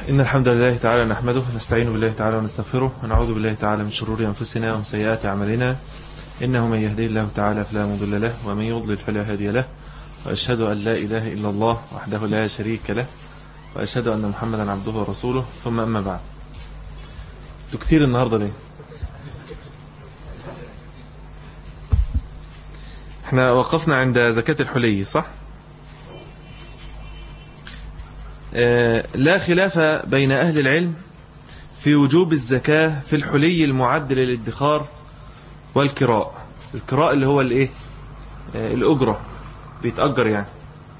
إن الحمد لله تعالى نحمده ونستعين بالله تعالى ونستغفره ونعوذ بالله تعالى من شرور أنفسنا ومن سيئات أعمالنا إنه من يهدي الله تعالى فلا مضل له ومن يضلل فلا هادي له وأشهد أن لا إله إلا الله وحده لا شريك له وأشهد أن محمدا عبده ورسوله ثم أما بعد. كتير النهاردة ليه؟ احنا وقفنا عند زكاة الحلي صح؟ لا خلاف بين أهل العلم في وجوب الزكاة في الحلي المعد للادخار والكراء. الكراء اللي هو الايه؟ الأجرة، بيتأجر يعني.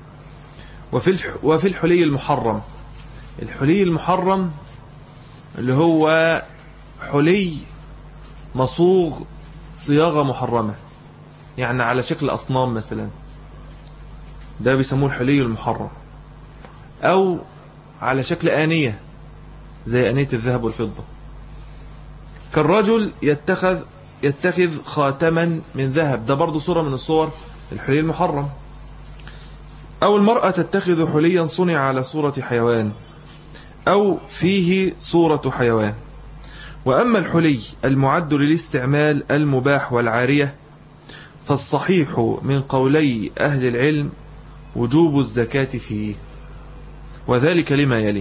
وفي الحلي المحرم. الحلي المحرم اللي هو حلي مصوغ صياغة محرمة، يعني على شكل أصنام مثلا، ده بيسموه الحلي المحرم، أو على شكل آنية زي آنية الذهب والفضة. كالرجل يتخذ خاتما من ذهب، ده برضو صورة من الصور الحلي المحرم. أو المرأة تتخذ حليا صنع على صورة حيوان أو فيه صورة حيوان. وأما الحلي المعد للاستعمال المباح والعارية فالصحيح من قولي أهل العلم وجوب الزكاة فيه، وذلك لما يلي: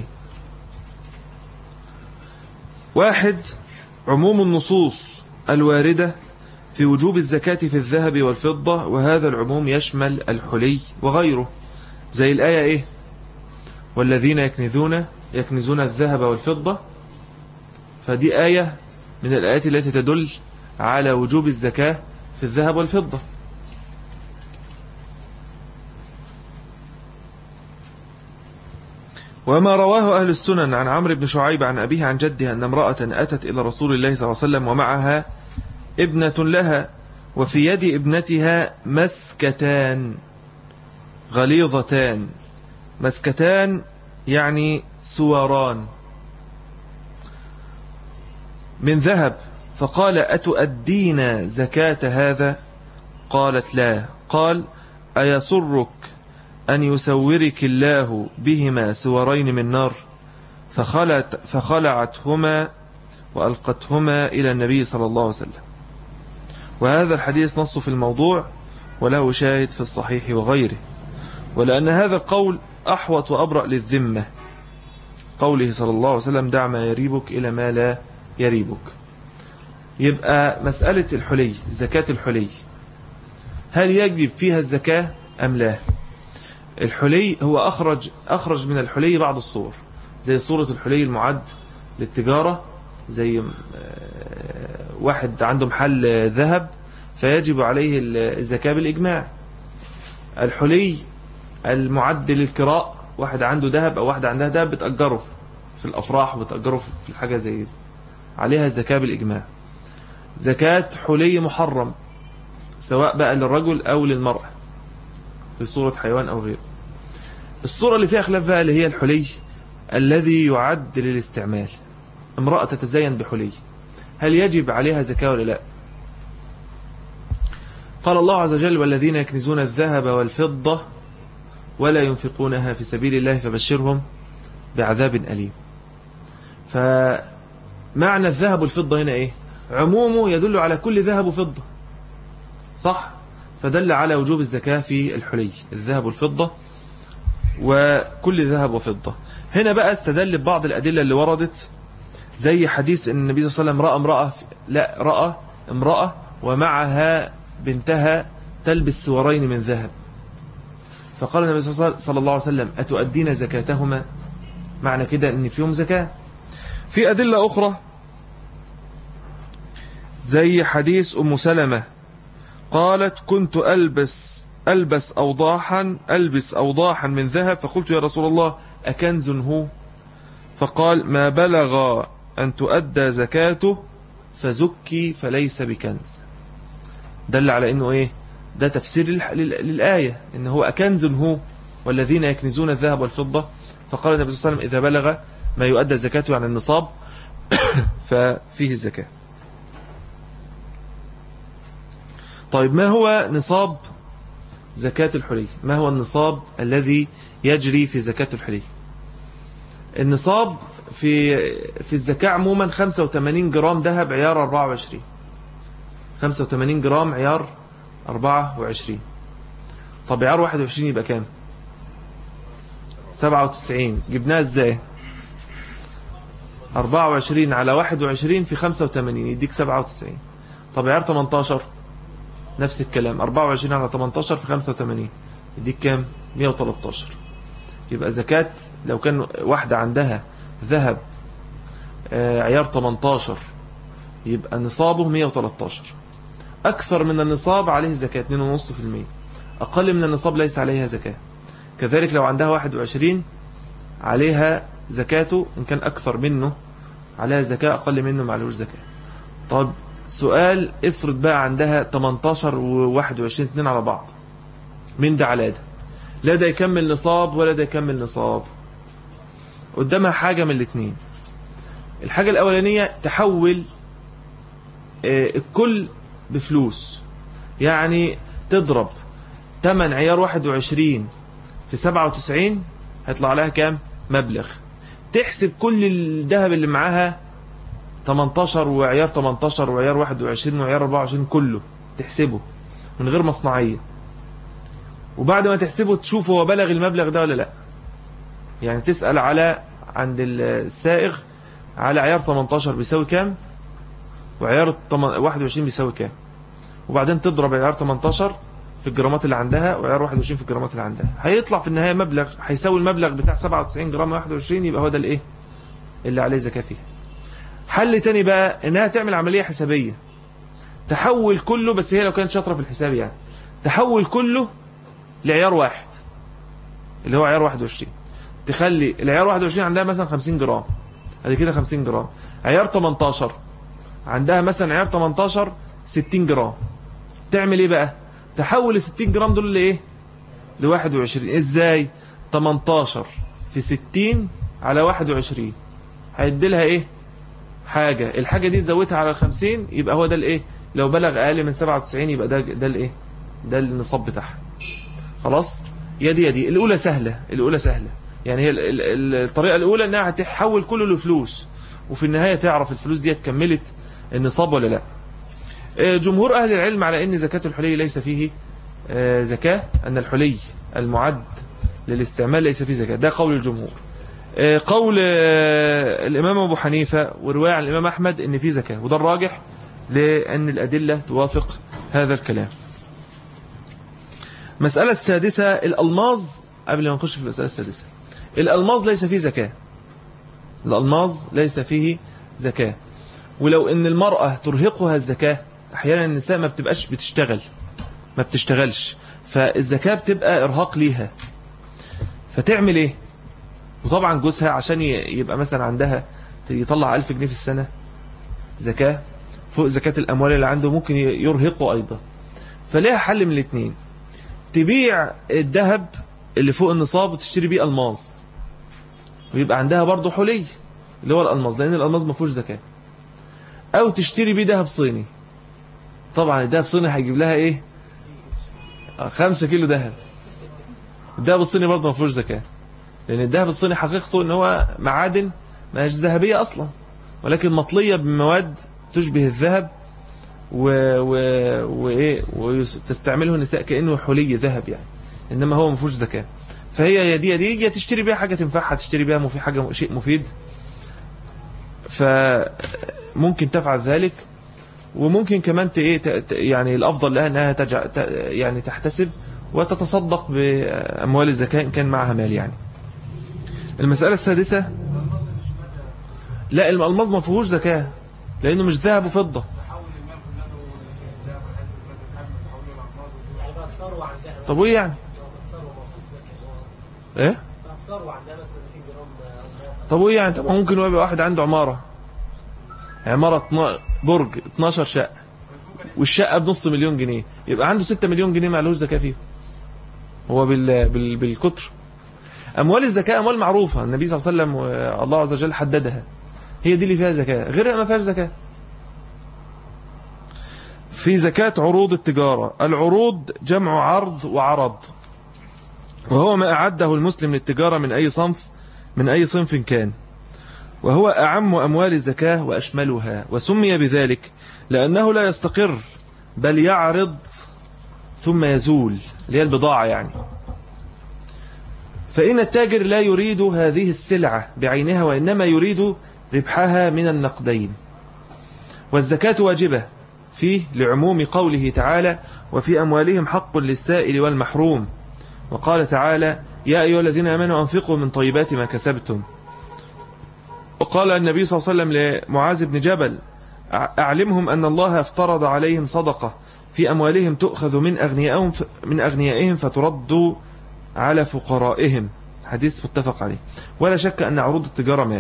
1. عموم النصوص الواردة في وجوب الزكاة في الذهب والفضة، وهذا العموم يشمل الحلي وغيره، زي الآية إيه؟ والذين يكنزون الذهب والفضة، فدي آية من الآيات التي تدل على وجوب الزكاة في الذهب والفضة. وما رواه أهل السنن عن عمرو بن شعيب عن أبيه عن جده أن امرأة أتت إلى رسول الله صلى الله عليه وسلم ومعها ابنة لها، وفي يد ابنتها مسكتان غليظتان. مسكتان يعني سواران من ذهب، فقال: أتؤدين زكاة هذا؟ قالت: لا. قال: أيسرك أن يسورك الله بهما سورين من نار؟ فخلعتهما وألقتهما إلى النبي صلى الله عليه وسلم. وهذا الحديث نص في الموضوع وله شاهد في الصحيح وغيره، ولأن هذا القول أحوط وأبرأ للذمة، قوله صلى الله عليه وسلم: دع ما يريبك إلى ما لا يريبك. يبقى مسألة الحلي، زكاة الحلي، هل يجب فيها الزكاة أم لا؟ الحلي هو أخرج من الحلي بعض الصور، زي صورة الحلي المعد للتجارة، زي واحد عنده محل ذهب فيجب عليه الزكاة بالإجماع. الحلي المعد للكراء، واحد عنده ذهب أو واحدة عندها ذهب بتأجره في الأفراح وبتأجره في الحاجة زي دي، عليها الزكاة بالإجماع. زكاة حلي محرم سواء بقى للرجل أو للمرأة في صورة حيوان أو غيره. الصورة اللي فيها خلاف بقى اللي هي الحلي الذي يعد للاستعمال. امرأة تتزين بحلي، هل يجب عليها زكاة ولا لا؟ قال الله عز وجل: والذين يكنزون الذهب والفضة ولا ينفقونها في سبيل الله فبشرهم بعذاب أليم. فمعنى الذهب والفضة هنا إيه؟ عمومه يدل على كل ذهب وفضة، صح؟ فدل على وجوب الزكاة في الحلي، الذهب والفضة وكل ذهب وفضة. هنا بقى استدل ببعض الأدلة اللي وردت، زي حديث أن النبي صلى الله عليه وسلم رأى امرأة ومعها بنتها تلبس سوارين من ذهب، فقال النبي صلى الله عليه وسلم: أتؤدين زكاتهما؟ معنى كده أن فيهم زكاة. في أدلة أخرى زي حديث أم سلمة قالت: كنت ألبس أوضاحا من ذهب، فقلت: يا رسول الله أكنز هو؟ فقال: ما بلغ أن تؤدى زكاته فزكي فليس بكنز. دل على أنه إيه؟ ده تفسير للآية، إنه هو أكنز هو والذين يكنزون الذهب والفضة. فقال النبي صلى الله عليه وسلم: إذا بلغ ما يؤدى زكاته عن النصاب ففيه الزكاة. طيب، ما هو نصاب زكاة الحلي؟ ما هو النصاب الذي يجري في زكاة الحلي؟ النصاب في الزكاة عموما 85 جرام ذهب عيار 24. 85 جرام عيار 24. طب عيار 21 يبقى كام؟ 97. جبناها ازاي؟ 24 على 21 في 85 يديك 97. طب عيار 18 نفس الكلام، 24 على 18 في 85 يديك كام؟ 113. يبقى زكاة لو كان واحدة عندها ذهب عيار 18 يبقى نصابه 113. أكثر من النصاب عليه زكاة 2.5%. أقل من النصاب ليس عليها زكاة. كذلك لو عندها 21 عليها زكاته، إن كان أكثر منه عليها زكاة، أقل منه معلوش زكاة. طب سؤال، افرض بقى عندها 18 و21 اتنين على بعض، من ده على ده، لا ده يكمل نصاب ولا ده يكمل نصاب. قدامها حاجة من الاثنين. الحاجة الأولانية تحول الكل بفلوس، يعني تضرب 8 عيار 21 في 97 هيطلع لها كام؟ مبلغ. تحسب كل الذهب اللي معاها 18 وعيار 18 وعيار 21 وعيار 24 كله تحسبه من غير مصنعية، وبعد ما تحسبه تشوف هو بلغ المبلغ ده ولا لا. يعني تسأل عند السائغ على عيار 18 بيساوي كام وعيار 21 بيساوي كام، وبعدين تضرب عيار 18 في الجرامات اللي عندها وعيار 21 في الجرامات اللي عندها، هيطلع في النهاية مبلغ هيساوي المبلغ بتاع 97 جرام 21، يبقى هو ده الايه اللي عليه زكاة فيها. حل تاني بقى انها تعمل عملية حسابية، تحول كله، بس هي لو كانت شاطرة في الحساب يعني تحول كله لعيار واحد اللي هو عيار 21. تخلي العيار 21 عندها مثلا 50 جرام، ادي كده 50 جرام. عيار 18 عندها مثلا عيار 18 60 جرام. تعمل ايه بقى؟ تحول ال 60 جرام دول لايه؟ ل 21. ازاي؟ 18 في 60 على 21 هيدي لها ايه؟ حاجة. الحاجة دي زودتها على ال 50 يبقى هو ده الايه؟ لو بلغ اقل من 97 يبقى ده الايه؟ ده النصاب بتاعها. خلاص؟ يدي الاولى سهلة. يعني هي الطريقة الاولى انها هتحول كله لفلوس، وفي النهاية تعرف الفلوس دي كملت النصاب ولا لا. جمهور اهل العلم على ان زكاة الحلي ليس فيه زكاة، ان الحلي المعد للاستعمال ليس فيه زكاة. ده قول الجمهور. قول الامام ابو حنيفة ورواية عن الامام احمد ان فيه زكاة، وده الراجح لان الادلة توافق هذا الكلام. مسألة السادسة، الألماظ. قبل ما نخش في المسألة السادسة، الألماظ ليس فيه زكاة. الألماظ ليس فيه زكاة. ولو ان المرأة ترهقها الزكاة، احيانا النساء ما بتبقاش ما بتشتغلش، فالزكاة بتبقى ارهاق ليها، فتعمل ايه؟ وطبعا جوزها عشان يبقى مثلا عندها يطلع 1000 جنيه في السنة زكاة فوق زكاة الأموال اللي عنده، ممكن يرهقه أيضا. فليها حل من الاثنين، تبيع الذهب اللي فوق النصاب وتشتري بيه ألماظ، ويبقى عندها برضه حلي اللي هو الألماظ، لأن الألماظ ما فيهوش زكاة. أو تشتري بيه ذهب صيني. طبعا الذهب الصيني هيجيب لها إيه؟ 5 كيلو ذهب. الذهب الصيني برضه ما فيهوش زكاة، لأن الذهب الصيني حقيقته إن هو معادن ما هيش ذهبية أصلا، ولكن مطلية بمواد تشبه الذهب وتستعمله النساء كأنه حلي ذهب يعني، إنما هو ما فيهوش زكاة. فهي يا تشتري بيها حاجة تنفعها، تشتري بيها حاجة شيء مفيد، فممكن تفعل ذلك. وممكن كمان يعني الأفضل لها أنها يعني تحتسب وتتصدق بأموال الزكاة إن كان معها مال يعني. المسألة السادسة، لا الألماظ ما فيهوش زكاة لأنه مش ذهب وفضة. طب وإيه يعني؟ إيه؟ طب وإيه يعني؟ طب ممكن يبقى واحد عنده عمارة برج 12 شقة، والشقة بنص مليون جنيه، يبقى عنده 6 مليون جنيه معلوش زكاة فيه. هو بالكتر. أموال الزكاة أموال معروفة، النبي صلى الله عليه وسلم والله عز وجل حددها، هي دي اللي فيها زكاة، غيرها ما فيهاش زكاة. في زكاة عروض التجارة. العروض جمع عرض وعرض، وهو ما أعده المسلم للتجارة من أي صنف كان، وهو أعم أموال الزكاة وأشملها، وسمي بذلك لأنه لا يستقر بل يعرض ثم يزول، اللي هي البضاعة يعني. فإن التاجر لا يريد هذه السلعة بعينها، وإنما يريد ربحها من النقدين. والزكاة واجبة فيه لعموم قوله تعالى: وفي أموالهم حق للسائل والمحروم. وقال تعالى: يا أيها الذين آمنوا أنفقوا من طيبات ما كسبتم. وقال النبي صلى الله عليه وسلم لمعاذ بن جبل: أعلمهم أن الله افترض عليهم صدقة في أموالهم تؤخذ من أغنيائهم فترد على فقرائهم. حديث متفق عليه. ولا شك أن عروض التجارة مال.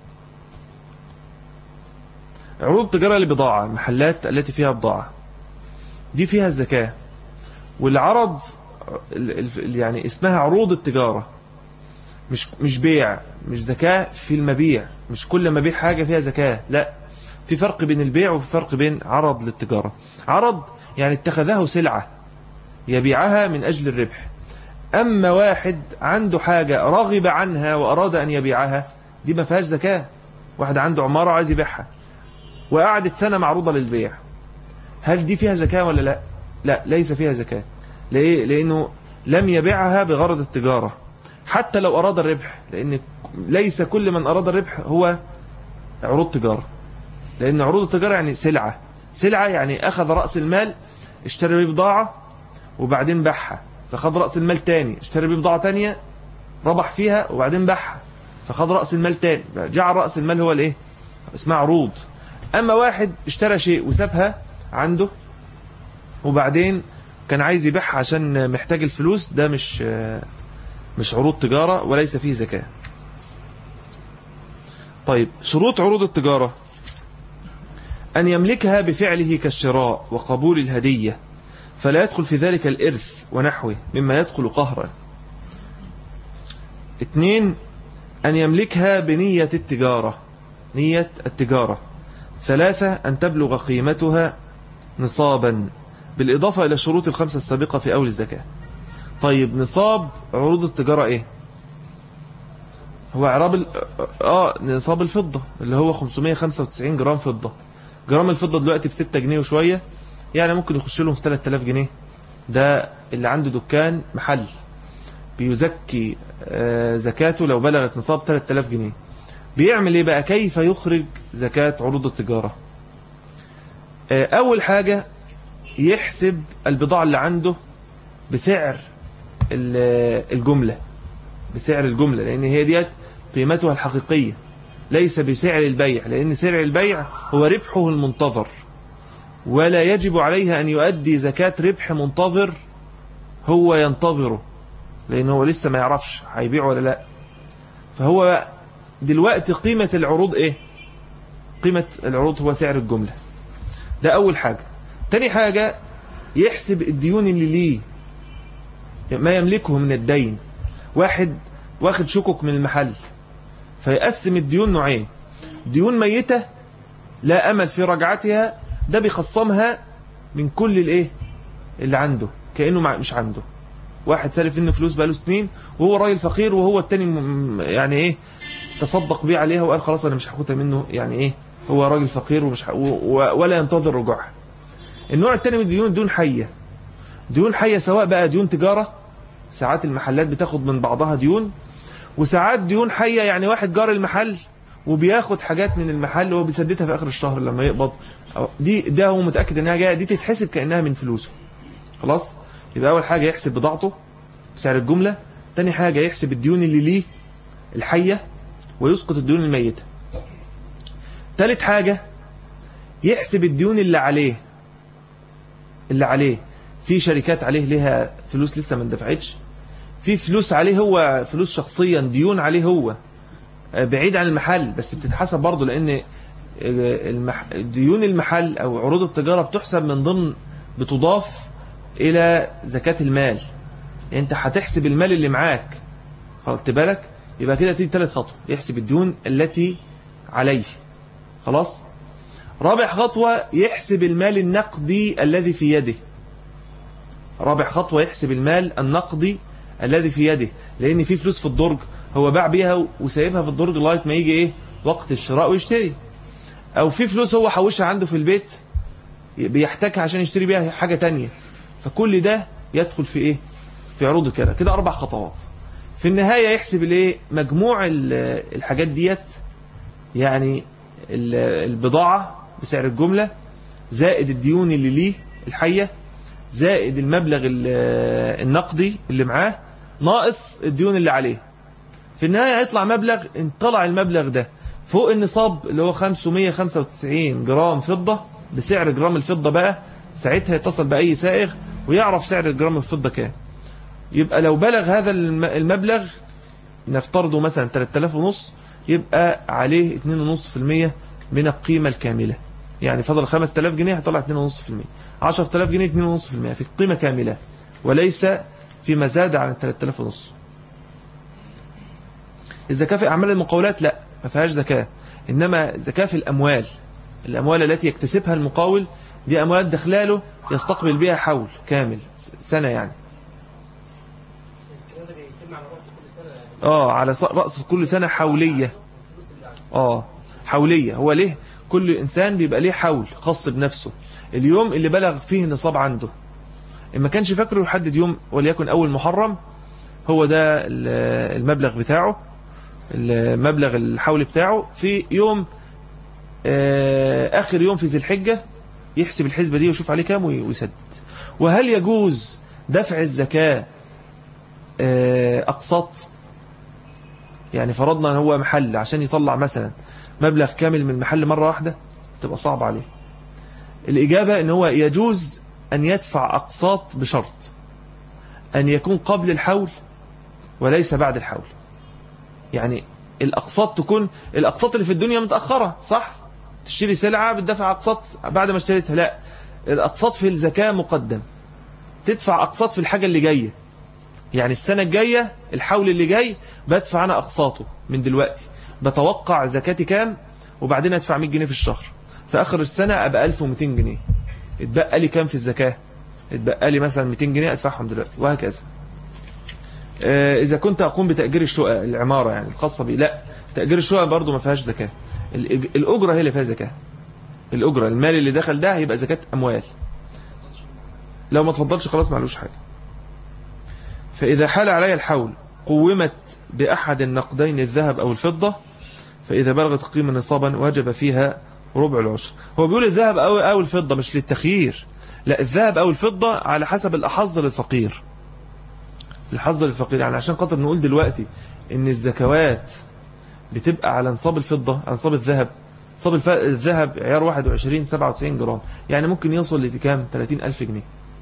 عروض التجارة لبضاعة، المحلات التي فيها بضاعة دي فيها الزكاة. والعرض يعني اسمها عروض التجارة، مش بيع، مش زكاة في المبيع، مش كل ما بيع حاجة فيها زكاة، لا، في فرق بين البيع وفي فرق بين عرض للتجارة. عرض يعني اتخذه سلعة يبيعها من أجل الربح. أما واحد عنده حاجة رغب عنها وأراد أن يبيعها، دي ما فيهاش زكاة. واحد عنده عمارة عايز يبيعها وقعدت سنة معروضة للبيع، هل دي فيها زكاة ولا لا؟ لا، ليس فيها زكاة. ليه؟ لأنه لم يبيعها بغرض التجارة حتى لو أراد الربح، لأن ليس كل من أراد الربح هو عروض تجارة. لأن عروض التجارة يعني سلعة يعني أخذ رأس المال اشترى بيه بضاعة وبعدين باعها فخذ رأس المال تاني، اشترى بيه بضاعة تانية ربح فيها وبعدين باعها فخذ رأس المال تاني، جعل رأس المال هو الايه؟ اسمها عروض. أما واحد اشترى شيء وسابها عنده وبعدين كان عايز يبيعها عشان محتاج الفلوس، ده مش عروض تجارة وليس فيه زكاة. طيب، شروط عروض التجارة: أن يملكها بفعله كالشراء وقبول الهدية، فلا يدخل في ذلك الإرث ونحوه مما يدخل قهرا. 2. أن يملكها بنية التجارة، نية التجارة. 3. أن تبلغ قيمتها نصابا، بالإضافة إلى الشروط الخمسة السابقة في أول الزكاة. طيب، نصاب عروض التجارة إيه؟ هو نصاب الفضة اللي هو 595 جرام فضة. جرام الفضة دلوقتي ب6 جنيه وشوية، يعني ممكن يخش لهم في 3000 جنيه. ده اللي عنده دكان محل بيزكي زكاته لو بلغت نصاب 3000 جنيه. بيعمل ايه بقى؟ كيف يخرج زكاة عروض التجارة؟ اول حاجة يحسب البضاعة اللي عنده بسعر الجملة، بسعر الجملة، لان هي ديت قيمتها الحقيقية ليس بسعر البيع، لان سعر البيع هو ربحه المنتظر، ولا يجب عليه أن يؤدي زكاة ربح منتظر هو ينتظره، لأنه هو لسه ما يعرفش هيبيع ولا لا. فهو دلوقتي قيمة العروض إيه؟ قيمة العروض هو سعر الجملة. ده أول حاجة. تاني حاجة يحسب الديون اللي ليه، ما يملكه من الدين. واحد واخد شكك من المحل فيقسم الديون نوعين: ديون ميتة لا أمل في رجعتها، ده بيخصمها من كل الايه اللي عنده كأنه مش عنده. واحد سالف انه فلوس بقاله سنين وهو راجل فقير، وهو التاني يعني ايه تصدق بيه عليها وقال خلاص انا مش هاخدها منه، يعني ايه هو راجل فقير ومش ولا ينتظر رجوعها. النوع التاني من الديون ديون حية. ديون حية سواء بقى ديون تجارة، ساعات المحلات بتاخد من بعضها ديون، وساعات ديون حية يعني واحد جار المحل وبياخد حاجات من المحل وهو بيسددها في آخر الشهر لما يقبض. ده هو متأكد انها جايه، دي تتحسب كأنها من فلوسه. خلاص، يبقى أول حاجة يحسب بضاعته بسعر الجملة. تاني حاجة يحسب الديون اللي ليه الحية ويسقط الديون الميتة. تالت حاجة يحسب الديون اللي عليه. في شركات عليه لها فلوس لسه ما اندفعتش، في فلوس عليه هو، فلوس شخصيا، ديون عليه هو بعيد عن المحل بس بتتحسب برضه، لأن ديون المحل أو عروض التجارة بتحسب من ضمن، بتضاف إلى زكاة المال. يعني أنت هتحسب المال اللي معاك، خدت بالك؟ يبقى كده تيجي 3 خطوة: يحسب الديون التي عليه. خلاص. رابع خطوة يحسب المال النقدي الذي في يده. رابع خطوة يحسب المال النقدي الذي في يده، لأن في فلوس في الدرج هو باع بيها وسايبها في الدرج لغاية ما يجي إيه وقت الشراء ويشتري، او في فلوس هو حوشها عنده في البيت بيحتاجها عشان يشتري بيها حاجة تانية، فكل ده يدخل في ايه؟ في عروض الكراء. كده 4 خطوات. في النهاية يحسب الايه؟ مجموع الحاجات ديت، يعني البضاعة بسعر الجملة زائد الديون اللي ليه الحية زائد المبلغ النقدي اللي معاه ناقص الديون اللي عليه. في النهاية هيطلع مبلغ، ان طلع المبلغ ده فوق النصاب اللي هو 595 جرام فضة بسعر جرام الفضة بقى، ساعتها يتصل بأي سائغ ويعرف سعر جرام الفضة كام. يبقى لو بلغ هذا المبلغ نفترضه مثلا 3500، يبقى عليه 2.5% من القيمة الكاملة. يعني فضل 5000 جنيه هطلع 2.5%، 10000 جنيه 2.5% في القيمة كاملة، وليس فيما زاد عن 3500. الزكاة في أعمال المقاولات لا، ما فيهاش زكاة، إنما زكاة في الأموال التي يكتسبها المقاول، دي أموال دخلاله يستقبل بها حول كامل سنة يعني. على رأس كل سنة حولية. حولية. هو ليه كل إنسان بيبقى ليه حول خاص بنفسه، اليوم اللي بلغ فيه النصاب عنده، إما كانش فاكره يحدد يوم وليكن أول محرم، هو ده المبلغ بتاعه، المبلغ الحول بتاعه في يوم آخر يوم في ذي الحجة، يحسب الحسبة دي ويشوف عليه كام ويسدد. وهل يجوز دفع الزكاة أقساط؟ يعني فرضنا أن هو محل عشان يطلع مثلا مبلغ كامل من محل مرة واحدة، تبقى صعب عليه. الإجابة أن هو يجوز أن يدفع أقساط بشرط أن يكون قبل الحول وليس بعد الحول. يعني الأقساط تكون الأقساط اللي في الدنيا متأخرة، صح؟ تشتري سلعة بتدفع أقساط بعد ما اشتريتها، لا، الأقساط في الزكاة مقدم، تدفع أقساط في الحاجة اللي جاية. يعني السنة الجاية، الحول اللي جاي بدفع أنا أقساطه من دلوقتي، بتوقع زكاتي كام، وبعدين أدفع 100 جنيه في الشهر، في آخر السنة أبقى 1200 جنيه، اتبقى لي كام في الزكاة؟ اتبقى لي مثلا 200 جنيه أدفعهم دلوقتي، وهكذا. إذا كنت أقوم بتأجير الشقة، العمارة يعني الخاصة بي، لا، تأجير الشقة برضو ما فيهاش زكاة، الأجرة هي اللي فيها زكاة. الأجرة، المال اللي دخل ده هيبقى زكاة أموال، لو ما تفضلش خلاص معلوش حاجة. فإذا حال علي الحول قومت بأحد النقدين الذهب أو الفضة، فإذا بلغت قيمة نصابا وجب فيها ربع العشر. هو بيقول الذهب أو الفضة مش للتخيير، لا، الذهب أو الفضة على حسب الأحظ للفقير، الحظ للفقير. يعني عشان خاطر نقول دلوقتي إن الزكوات بتبقى على نصاب الفضة، على نصاب الذهب. نصاب الذهب عيار 21 97 جرام، يعني ممكن يوصل لكام؟ 30,000 جنيه،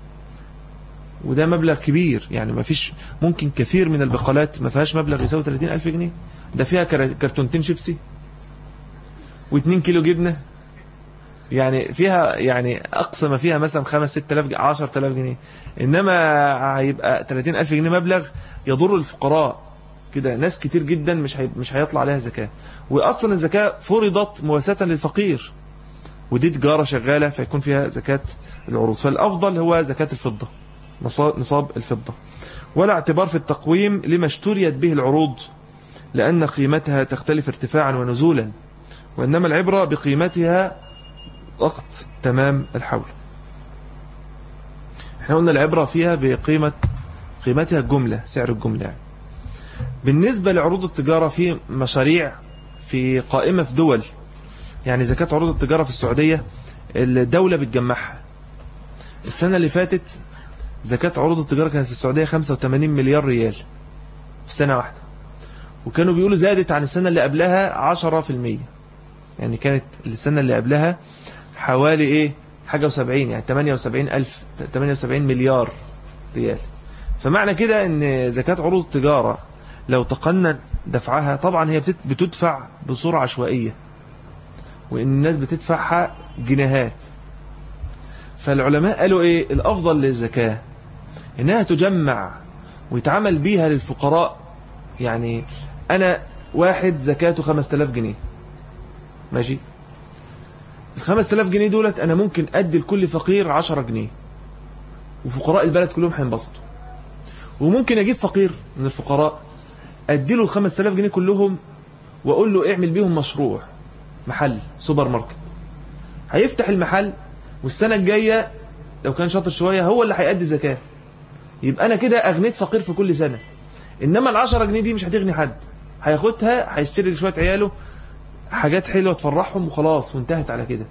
وده مبلغ كبير. يعني ما فيش، ممكن كثير من البقالات ما فيهاش مبلغ يساوي 30,000 جنيه، ده فيها كرتونتين شيبسي و2 كيلو جبنة، يعني فيها، يعني أقصى ما فيها مثلا 5-6,000 10,000 جنيه، إنما هيبقى 30,000 جنيه مبلغ يضر الفقراء كده، ناس كتير جدا مش هيطلع عليها زكاة. وأصلا الزكاة فرضت مواساة للفقير، ودي تجارة شغالة فيكون فيها زكاة العروض. فالأفضل هو زكاة الفضة، نصاب الفضة، ولا اعتبار في التقويم لما اشتريت به العروض، لأن قيمتها تختلف ارتفاعا ونزولا، وإنما العبرة بقيمتها وقت تمام الحول. احنا قلنا العبرة فيها قيمتها الجملة، سعر الجملة يعني. بالنسبة لعروض التجارة، في مشاريع في قائمة في دول، يعني زكاة عروض التجارة في السعودية الدولة بتجمعها. السنة اللي فاتت زكاة عروض التجارة كانت في السعودية 85 مليار ريال في سنة واحدة، وكانوا بيقولوا زادت عن السنة اللي قبلها 10%. يعني كانت السنة اللي قبلها حوالي حاجة و70، يعني 78 مليار ريال. فمعنى كده ان زكاة عروض التجارة لو تقنن دفعها، طبعا هي بتدفع بصورة عشوائية، وان الناس بتدفعها جنيهات. فالعلماء قالوا الافضل للزكاة انها تجمع ويتعمل بيها للفقراء. يعني انا واحد زكاته 5000 جنيه، ماشي، ال 5000 جنيه دولت انا ممكن ادي لكل فقير 10 جنيه، وفقراء البلد كلهم هينبسطوا. وممكن اجيب فقير من الفقراء ادي له 5000 جنيه كلهم، وأقول له اعمل بيهم مشروع، محل سوبر ماركت، هيفتح المحل، والسنة الجاية لو كان شاطر شوية هو اللي هيأدي زكاة، يبقى أنا كده أغنيت فقير في كل سنة. إنما ال10 جنيه دي مش هتغني حد، هياخدها هيشتري لشوية عياله حاجات حلوة تفرحهم وخلاص وانتهت على كده.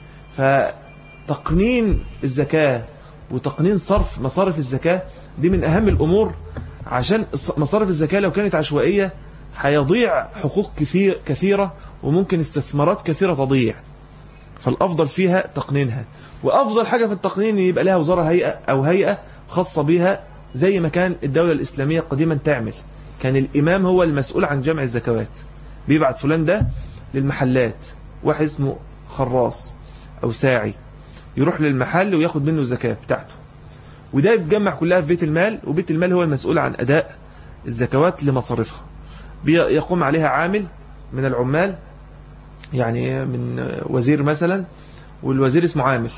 فتقنين الزكاة وتقنين صرف مصارف الزكاة دي من أهم الأمور، عشان مصارف الزكاة لو كانت عشوائية هيضيع حقوق كثيرة وممكن استثمارات كثيرة تضيع. فالأفضل فيها تقنينها، وأفضل حاجة في التقنين يبقى لها وزارة هيئة خاصة بها، زي ما كان الدولة الإسلامية قديما تعمل. كان الإمام هو المسؤول عن جمع الزكوات، بيبعت فلان ده للمحلات، واحد اسمه خراص أو ساعي، يروح للمحل وياخد منه الزكاة بتاعته، وده يتجمع كلها في بيت المال، وبيت المال هو المسؤول عن أداء الزكوات لمصارفها. يقوم عليها عامل من العمال، يعني من وزير مثلا، والوزير اسمه عامل.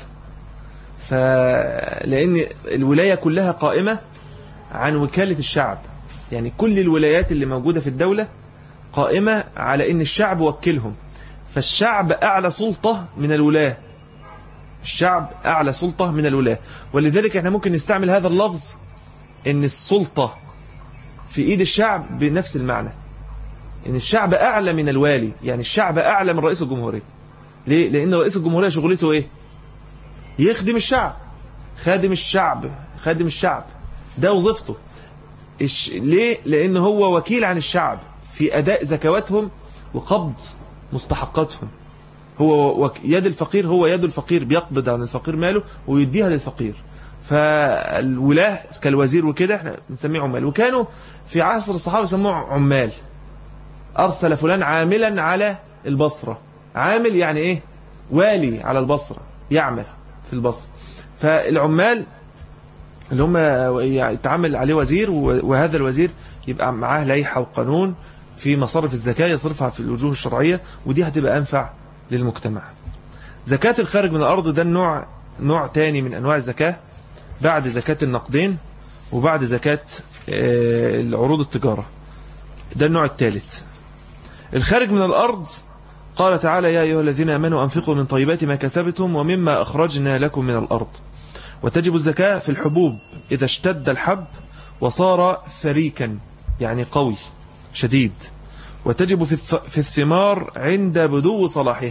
لأن الولاية كلها قائمة عن وكالة الشعب، يعني كل الولايات اللي موجودة في الدولة قائمة على إن الشعب وكلهم، فالشعب أعلى سلطة من الولاة، الشعب أعلى سلطة من الولاة. ولذلك احنا ممكن نستعمل هذا اللفظ إن السلطة في إيد الشعب بنفس المعنى، إن الشعب أعلى من الوالي، يعني الشعب أعلى من رئيس الجمهورية. ليه؟ لأن رئيس الجمهورية شغلته إيه؟ يخدم الشعب، خادم الشعب، خادم الشعب، ده وظيفته. ليه؟ لأن هو وكيل عن الشعب في أداء زكواتهم وقبض مستحقاتهم. هو يد الفقير، هو يد الفقير، بيقبض عن الفقير ماله ويديها للفقير. فالولاة كالوزير وكده احنا بنسميه عمال. وكانوا في عصر الصحابة يسموه عمال. أرسل فلان عاملا على البصرة، عامل يعني ايه؟ والي على البصرة، يعمل في البصرة. فالعمال اللي هم يتعامل عليه وزير، وهذا الوزير يبقى معاه لائحة وقانون في مصارف الزكاة يصرفها في الوجوه الشرعية، ودي هتبقى أنفع للمجتمع. زكاة الخارج من الأرض ده نوع تاني من أنواع الزكاة، بعد زكاة النقدين وبعد زكاة العروض التجارة، ده النوع الثالث. الخارج من الأرض قال تعالى: يا أيها الذين آمنوا أنفقوا من طيبات ما كسبتم ومما أخرجنا لكم من الأرض. وتجب الزكاة في الحبوب إذا اشتد الحب وصار فريكا، يعني قوي شديد. وتجب في الثمار عند بدو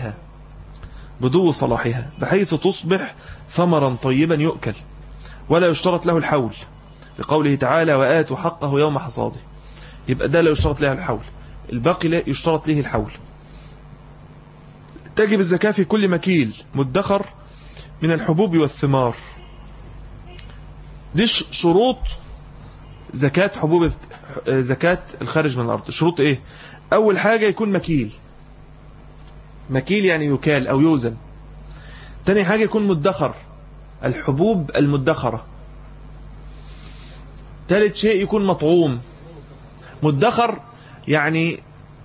صلاحها بحيث تصبح ثمرا طيبا يؤكل، ولا يشترط له الحول، لقوله تعالى: وآتوا حقه يوم حصاده. يبقى ده لا يشترط له الحول، الباقي لا يشترط له الحول. تجب الزكاة في كل مكيل مدخر من الحبوب والثمار. دي شروط زكاة حبوب، زكاة الخارج من الأرض. شروط ايه؟ أول حاجة يكون مكيل يعني يكال أو يوزن. تاني حاجة يكون مدخر، الحبوب المدخرة. ثالث شيء يكون مطعوم. مدخر يعني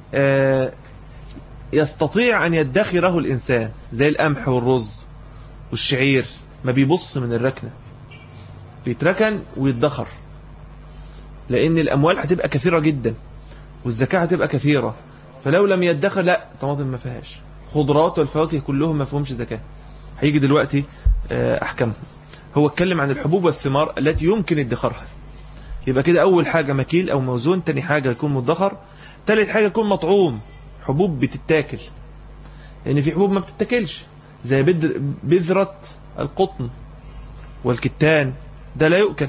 يستطيع أن يدخره الإنسان، زي القمح والرز والشعير، ما بيبص من الركنة، بيتركن ويتدخر، لأن الأموال هتبقى كثيرة جدا والزكاة هتبقى كثيرة. فلو لم يدخر، لا، طماطم ما فيهاش، خضروات والفواكه كلهم ما فيهمش زكاة. هيجي دلوقتي أحكامهم. هو اتكلم عن الحبوب والثمار التي يمكن ادخارها. يبقى كده أول حاجة مكيل أو موزون، تاني حاجة يكون مدخر، تالت حاجة يكون مطعوم، حبوب بتتاكل، لأن في حبوب ما بتتاكلش زي بذرة القطن والكتان، ده لا يؤكل.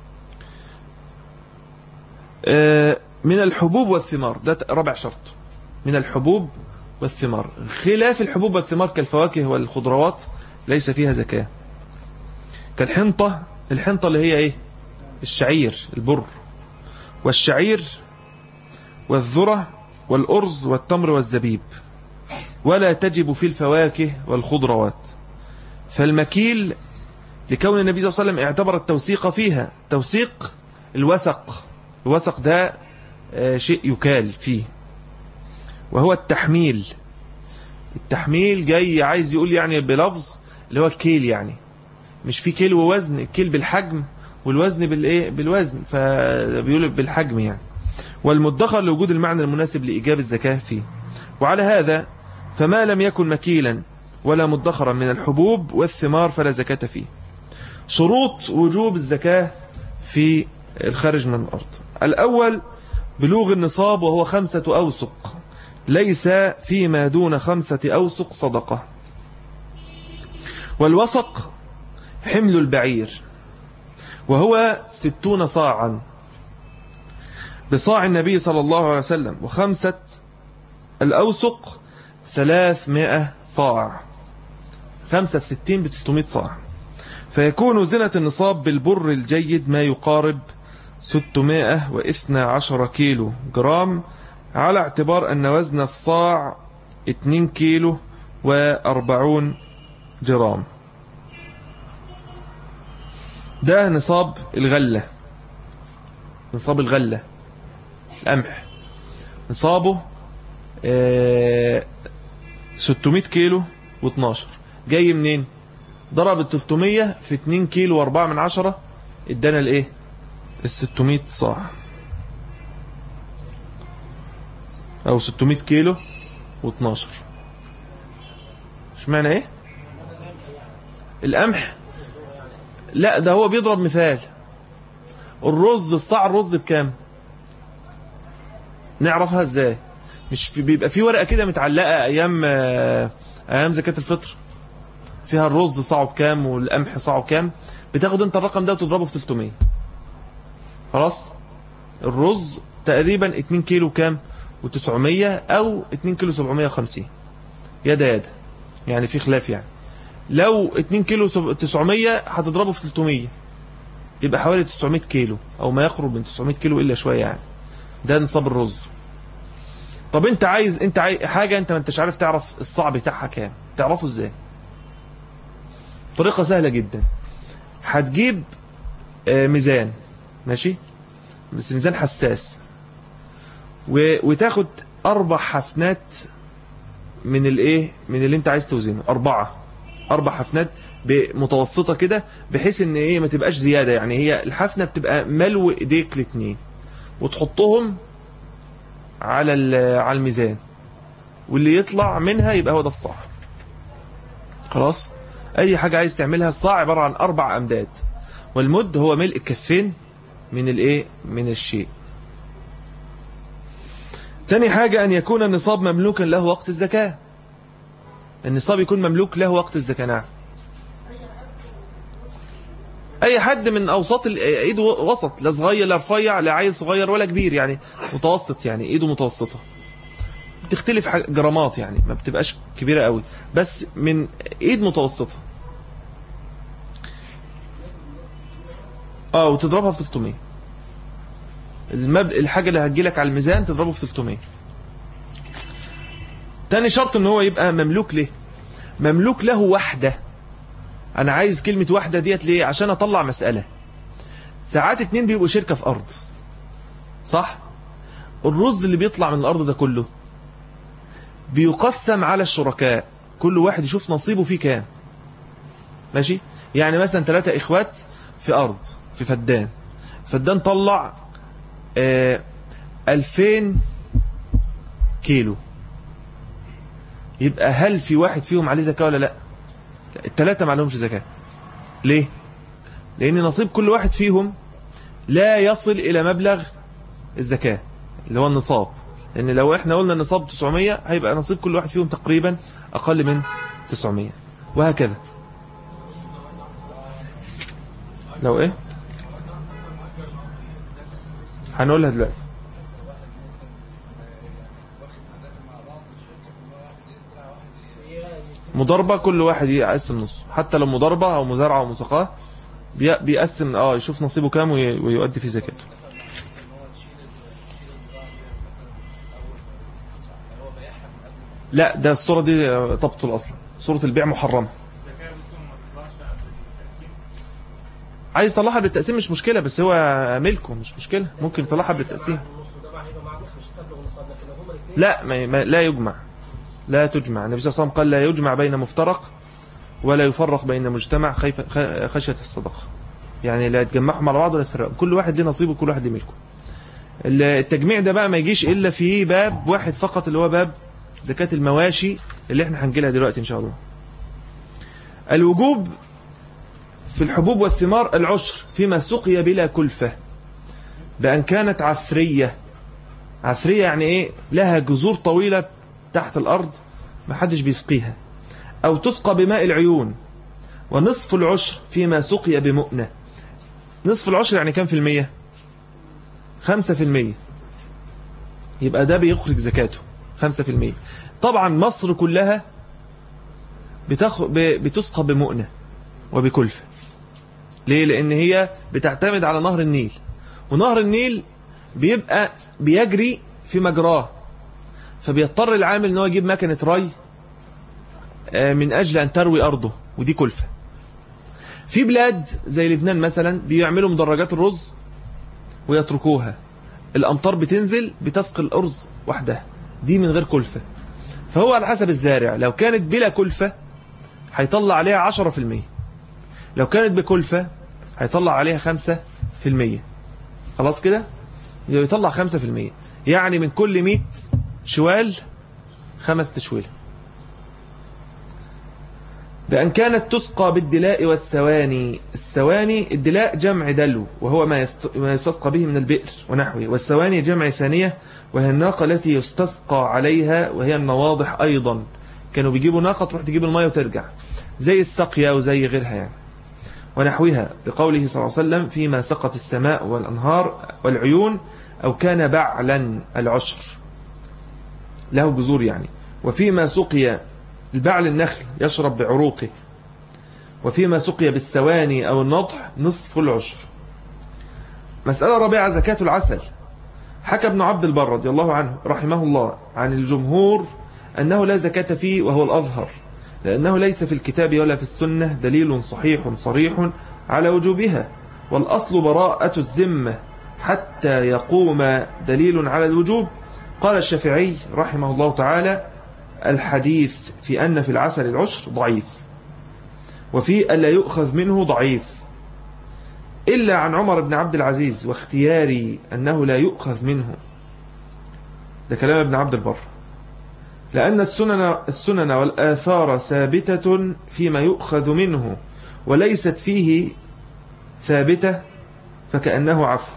من الحبوب والثمار، ده رابع شرط، من الحبوب والثمار. خلاف الحبوب والثمار كالفواكه والخضروات ليس فيها زكاة. كالحنطة، الحنطة اللي هي ايه؟ الشعير، البر والشعير والذرة والأرز والتمر والزبيب. ولا تجب في الفواكه والخضروات. فالمكيل لكون النبي صلى الله عليه وسلم اعتبر التوثيق فيها، توثيق الوثق، الوثق ده شيء يكال فيه، وهو التحميل. التحميل جاي عايز يقول يعني بلفظ اللي هو الكيل، يعني مش في كيل ووزن، الكيل بالحجم والوزن بالايه؟ بالوزن، فبيقول بالحجم يعني. والمدخر لوجود المعنى المناسب لإيجاب الزكاة فيه. وعلى هذا فما لم يكن مكيلا ولا مدخرا من الحبوب والثمار فلا زكاة فيه. شروط وجوب الزكاة في الخارج من الأرض: الأول بلوغ النصاب وهو 5 أوسق، ليس فيما دون 5 أوسق صدقة. والوسق حمل البعير وهو 60 صاعا بصاع النبي صلى الله عليه وسلم، و5 الأوسق 300 صاع، 5 في 60 ب300 صاع. فيكون زنة النصاب بالبر الجيد ما يقارب 612 كيلو جرام، على اعتبار أن وزن الصاع 2 كيلو و40 جرام. ده نصاب الغلة، نصاب الغلة القمح نصابه 600 كيلو و12. جاي منين؟ ضرب 300 في 2 كيلو و4 من 10 ادانا الايه؟ 600 صاع، او 600 كيلو و12. اشمعنى ايه؟ القمح؟ لا ده هو بيضرب مثال. الرز، الصاع الرز بكام؟ نعرفها ازاي؟ مش بيبقى في ورقة كده متعلقة ايام زكاة الفطر فيها الرز صاعه بكام والقمح صاعه كام، بتاخد انت الرقم ده وتضربه في 300. خلاص؟ الرز تقريبا 2 كيلو كام و900 او 2 كيلو 750 يدا يعني في خلاف. يعني لو 2 كيلو 900 هتضربه في 300 يبقى حوالي 900 كيلو او ما يقرب من 900 كيلو الا شوية. يعني ده نصاب الرز. طب انت عايز حاجة انت ما انتش عارف تعرف الصاع بتاعها كام، تعرفه ازاي؟ طريقة سهلة جدا. هتجيب ميزان، ماشي، بس ميزان حساس، وتاخد 4 حفنات من اللي انت عايز توزنه. 4 حفنات متوسطة كده، بحيث ان ما تبقاش زيادة. يعني هي الحفنة بتبقى ملو ايديك الاتنين، وتحطهم على الميزان، واللي يطلع منها يبقى هو ده الصاع. خلاص؟ اي حاجة عايز تعملها. الصاع عبارة عن 4 امداد، والمد هو ملء الكفين من الشيء. تاني حاجة أن يكون النصاب مملوكا له وقت الزكاة. النصاب يكون مملوك له وقت الزكاة. نعم، أي حد من أوساط إيده وسط، لا صغير لا رفيع لا عيل صغير ولا كبير، يعني متوسط، يعني إيده متوسطة. بتختلف جرامات، يعني ما بتبقاش كبيرة قوي، بس من إيد متوسطة. وتضربها في 300. الحاجة اللي هتجيلك على الميزان تضربه في 300. تاني شرط ان هو يبقى مملوك له، مملوك له وحدة. انا عايز كلمة وحدة ديت ليه؟ عشان اطلع مسألة. ساعات 2 بيبقوا شركة في ارض، صح؟ الرز اللي بيطلع من الارض ده كله بيقسم على الشركاء، كل واحد يشوف نصيبه فيه كام. ماشي؟ يعني مثلا 3 اخوات في ارض، في فدان طلع 2000 كيلو، يبقى هل في واحد فيهم عليه زكاة ولا لا؟ ال3 ما عليهمش زكاة. ليه؟ لأن نصيب كل واحد فيهم لا يصل إلى مبلغ الزكاة اللي هو النصاب. لأن لو احنا قلنا النصاب 900 هيبقى نصيب كل واحد فيهم تقريبا أقل من 900، وهكذا. لو ايه؟ هنقولها دلوقتي. مضاربة كل واحد يقسم نصه، حتى لو مضاربة أو مزارعة أو مساقاه بيقسم يشوف نصيبه كام ويؤدي فيه زكاته. لا، ده الصورة دي تبطل أصلا، صورة البيع محرمة. عايز يطلعها بالتقسيم مش مشكلة، بس هو ملكه مش مشكلة، ممكن يطلعها بالتقسيم. لا، لا يجمع، لا تجمع. النبي صلى الله عليه وسلم قال لا يجمع بين مفترق ولا يفرق بين مجتمع خشية الصدقة. يعني لا يتجمعهم على بعض ولا يتفرقوا، كل واحد له نصيبه وكل واحد له ملكه. التجميع ده بقى ما يجيش إلا في باب واحد فقط، اللي هو باب زكاة المواشي اللي احنا هنجيلها دلوقتي إن شاء الله. الوجوب في الحبوب والثمار العشر فيما سقي بلا كلفة، بأن كانت عثرية. عثرية يعني إيه؟ لها جذور طويلة تحت الأرض ما حدش بيسقيها، أو تسقى بماء العيون. ونصف العشر فيما سقي بمؤنة. نصف العشر يعني كم في المية؟ 5%. يبقى ده بيخرج زكاته 5%. طبعا مصر كلها بتسقى بمؤنة وبكلفة. ليه؟ لأن هي بتعتمد على نهر النيل، ونهر النيل بيبقى بيجري في مجراه، فبيضطر العامل ان هو يجيب مكنة ري من أجل أن تروي أرضه، ودي كلفة. في بلاد زي لبنان مثلا بيعملوا مدرجات الرز ويتركوها، الأمطار بتنزل بتسقي الأرز وحدها، دي من غير كلفة. فهو على حسب الزارع، لو كانت بلا كلفة هيطلع عليها 10%، لو كانت بكلفة هيطلع عليها 5%. خلاص كده يطلع 5%، يعني من كل 100 شوال 5 تشويل. بأن كانت تسقى بالدلاء والسواني. السواني الدلاء جمع دلو، وهو ما يستسقى به من البئر ونحوه، والسواني جمع ثانية، وهي الناقة التي يستسقى عليها، وهي النواضح أيضا. كانوا بيجيبوا ناقة تروح تجيب المية وترجع، زي السقيا وزي غيرها يعني ونحوها، لقوله صلى الله عليه وسلم فيما سقت السماء والأنهار والعيون، أو كان بعلا العشر له جذور يعني. وفيما سقي البعل النخل يشرب بعروقه، وفيما سقي بالسواني أو النضح نصف العشر. مسألة رابعة زكاة العسل. حكى ابن عبد البر رضي الله عنه رحمه الله عن الجمهور أنه لا زكاة فيه، وهو الأظهر، لأنه ليس في الكتاب ولا في السنة دليل صحيح صريح على وجوبها، والأصل براءة الذمة حتى يقوم دليل على الوجوب. قال الشافعي رحمه الله تعالى الحديث في أن في العسل العشر ضعيف، وفي ألا يؤخذ منه ضعيف، إلا عن عمر بن عبد العزيز واختياري أنه لا يؤخذ منه. ده كلام ابن عبد البر. لأن السنن والآثار ثابتة فيما يؤخذ منه، وليست فيه ثابتة فكأنه عفو،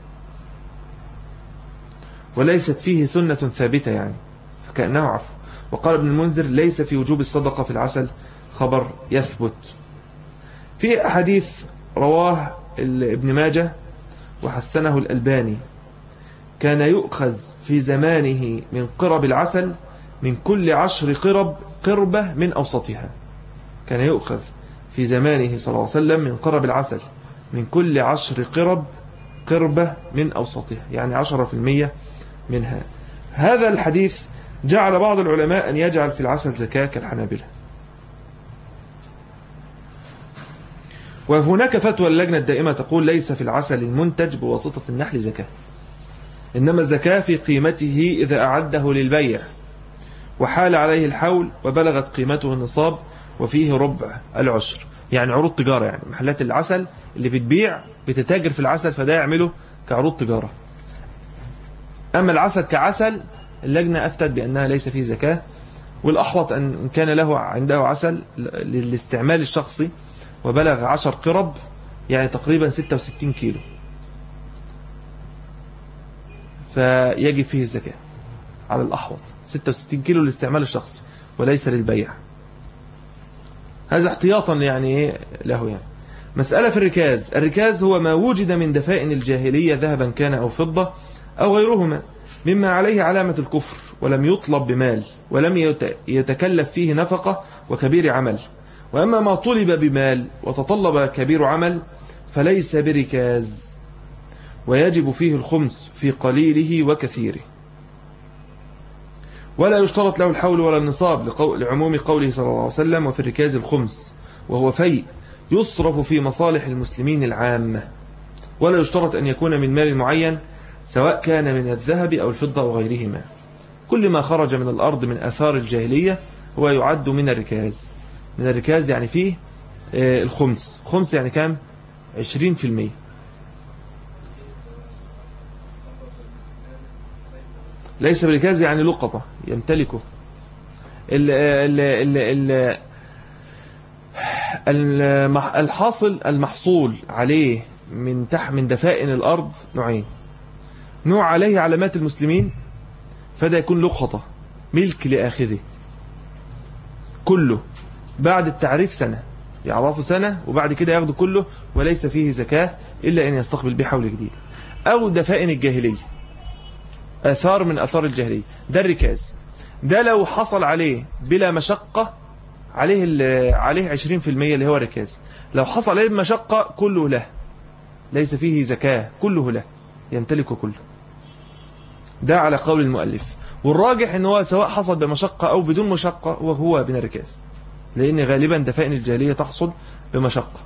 وليست فيه سنة ثابتة يعني فكأنه عفو. وقال ابن المنذر ليس في وجوب الصدقة في العسل خبر يثبت. في حديث رواه ابن ماجه وحسنه الألباني، كان يؤخذ في زمانه من قرب العسل من كل 10 قربة من أوسطها. كان يؤخذ في زمانه صلى الله عليه وسلم من قرب العسل من كل 10 قربة من أوسطها، يعني 10% منها. هذا الحديث جعل بعض العلماء أن يجعل في العسل زكاة كالحنابلة. وهناك فتوى اللجنة الدائمة تقول ليس في العسل المنتج بواسطة النحل زكاة، إنما الزكاة في قيمته إذا أعده للبيع وحال عليه الحول وبلغت قيمته النصاب، وفيه ربع العشر. يعني عروض تجارة، يعني محلات العسل اللي بتبيع بتتاجر في العسل، فده يعمله كعروض تجارة. أما العسل كعسل اللجنة أفتت بأنها ليس فيه زكاة، والأحوط أن كان له عنده عسل للاستعمال الشخصي وبلغ 10 قرب، يعني تقريبا 66 كيلو، فيجب فيه الزكاة على الأحوط. 66 كيلو للاستعمال الشخصي وليس للبيع، هذا احتياطا يعني له يعني. مسألة في الركاز. الركاز هو ما وجد من دفائن الجاهلية ذهبا كان أو فضة أو غيرهما مما عليه علامة الكفر، ولم يطلب بمال، ولم يتكلف فيه نفقة وكبير عمل. وأما ما طلب بمال وتطلب كبير عمل فليس بركاز، ويجب فيه الخمس في قليله وكثيره، ولا يشترط له الحول ولا النصاب لعموم قوله صلى الله عليه وسلم وفي الركاز الخمس، وهو فيء يصرف في مصالح المسلمين العامة، ولا يشترط أن يكون من مال معين سواء كان من الذهب أو الفضة أو غيرهما. كل ما خرج من الأرض من آثار الجاهلية هو يعد من الركاز. من الركاز يعني فيه الخمس. خمس يعني كام؟ 20%. ليس بالركاز يعني لقطة يمتلكه، المحصول عليه من دفائن الأرض نوعين. نوع عليه علامات المسلمين، فده يكون لقطة ملك لآخذه كله بعد التعريف سنة، يعرفوا سنة وبعد كده ياخدوا كله وليس فيه زكاة إلا أن يستقبل به حول جديد. أو دفائن الجاهلية، آثار من آثار الجاهلية، ده الركاز. ده لو حصل عليه بلا مشقة عليه 20% اللي هو الركاز. لو حصل عليه بمشقة كله له، ليس فيه زكاة، كله له، يمتلك كله. ده على قول المؤلف. والراجح ان هو سواء حصل بمشقة او بدون مشقة وهو من الركاز، لان غالبا دفائن الجاهلية تحصل بمشقة.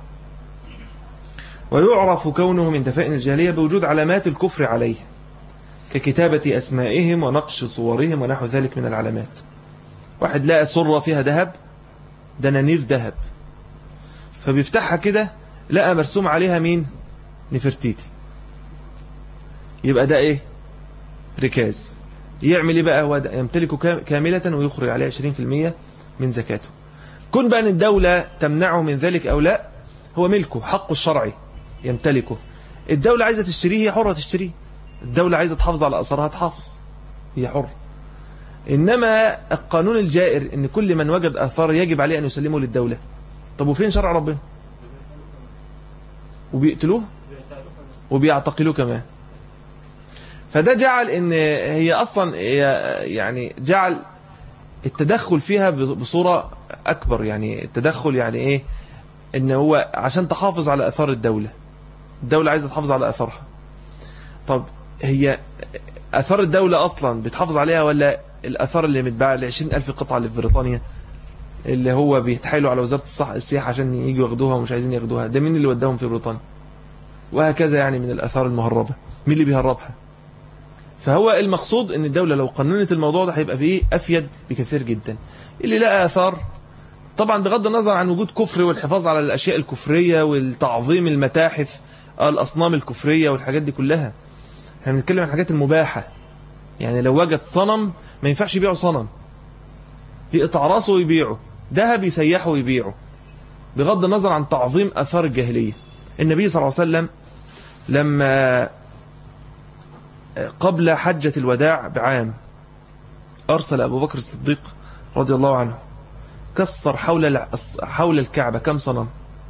ويعرف كونه من دفائن الجاهلية بوجود علامات الكفر عليه، ككتابة أسمائهم ونقش صورهم ونحو ذلك من العلامات. واحد لقى سرة فيها ذهب، دنانير ذهب، فبيفتحها كده لقى مرسوم عليها مين؟ نفرتيتي. يبقى ده ايه؟ ركاز. يعمل ايه بقى؟ هو يمتلكه كاملة ويخرج عليه 20% من زكاته. كن بقى ان الدولة تمنعه من ذلك او لا، هو ملكه، حقه الشرعي، يمتلكه. الدولة عايزة تشتريه، هي حرة تشتريه. الدولة عايزة تحافظ على أثرها تحافظ، هي حرة. إنما القانون الجائر إن كل من وجد آثار يجب عليه أن يسلمه للدولة. طب وفين شرع ربنا؟ وبيقتلوه وبيعتقلوه كمان. فده جعل إن هي أصلا يعني جعل التدخل فيها بصورة أكبر. يعني التدخل يعني إيه؟ إن هو عشان تحافظ على آثار الدولة. الدولة عايزة تحافظ على آثارها. طب هي أثار الدولة أصلا بتحافظ عليها، ولا الأثار اللي متباع ل 20,000 قطعة اللي في بريطانيا اللي هو بيتحايلوا على وزارة السياحة عشان ييجوا ياخدوها ومش عايزين ياخدوها؟ ده مين اللي وداهم في بريطانيا؟ وهكذا يعني من الأثار المهربة، مين اللي بيهربها؟ فهو المقصود ان الدولة لو قننت الموضوع ده هيبقى فيه أفيد بكثير جدا. اللي لقى أثار، طبعا بغض النظر عن وجود كفر والحفاظ على الأشياء الكفرية والتعظيم المتاحف الأصنام الكفرية والحاجات دي كلها، احنا بنتكلم عن الحاجات المباحة. يعني لو وجد صنم ما ينفعش يبيعه صنم، يقطع راسه ويبيعه، ذهب يسيحه ويبيعه، بغض النظر عن تعظيم أثار الجاهلية. النبي صلى الله عليه وسلم لما قبل حجة الوداع بعام أرسل أبو بكر الصديق رضي الله عنه كسر حول الكعبة كم صنم؟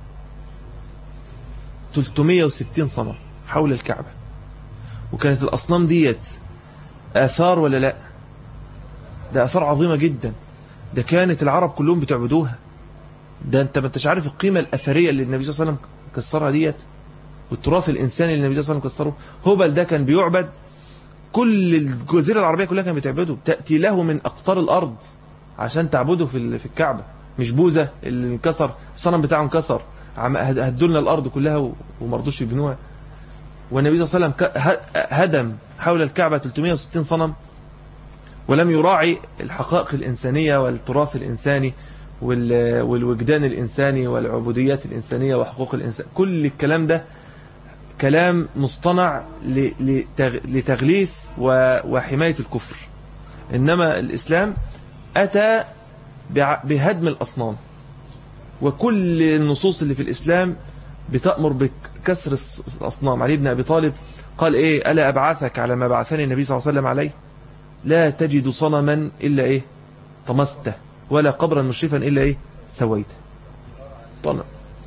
360 صنم حول الكعبة. وكانت الأصنام ديت آثار ولا لا؟ ده آثار عظيمة جدا، ده كانت العرب كلهم بتعبدوها. ده انت ما انتش عارف القيمة الأثرية اللي النبي صلى الله عليه وسلم كسرها ديت، والتراث الإنساني اللي النبي صلى الله عليه وسلم كسره. هبل ده كان بيعبد، كل الجزيرة العربية كلها كانت بتعبده، تأتي له من أقطار الأرض عشان تعبده في الكعبة. مش بوزة اللي انكسر الصنم بتاعه، انكسر هدوا لنا الأرض كلها ومرضوش يبنوها. والنبي صلى الله عليه وسلم هدم حول الكعبة 360 صنم، ولم يراعي الحقائق الإنسانية والتراث الإنساني والوجدان الإنساني والعبوديات الإنسانية وحقوق الإنسان. كل الكلام ده كلام مصطنع لتغليث وحماية الكفر. إنما الإسلام أتى بهدم الأصنام، وكل النصوص اللي في الإسلام بتأمر بكسر الأصنام. علي بن أبي طالب قال إيه؟ ألا أبعثك على ما بعثني النبي صلى الله عليه وسلم عليه؟ لا تجد صنما إلا إيه؟ طمسته، ولا قبرا مشرفا إلا إيه؟ سويته. طنع.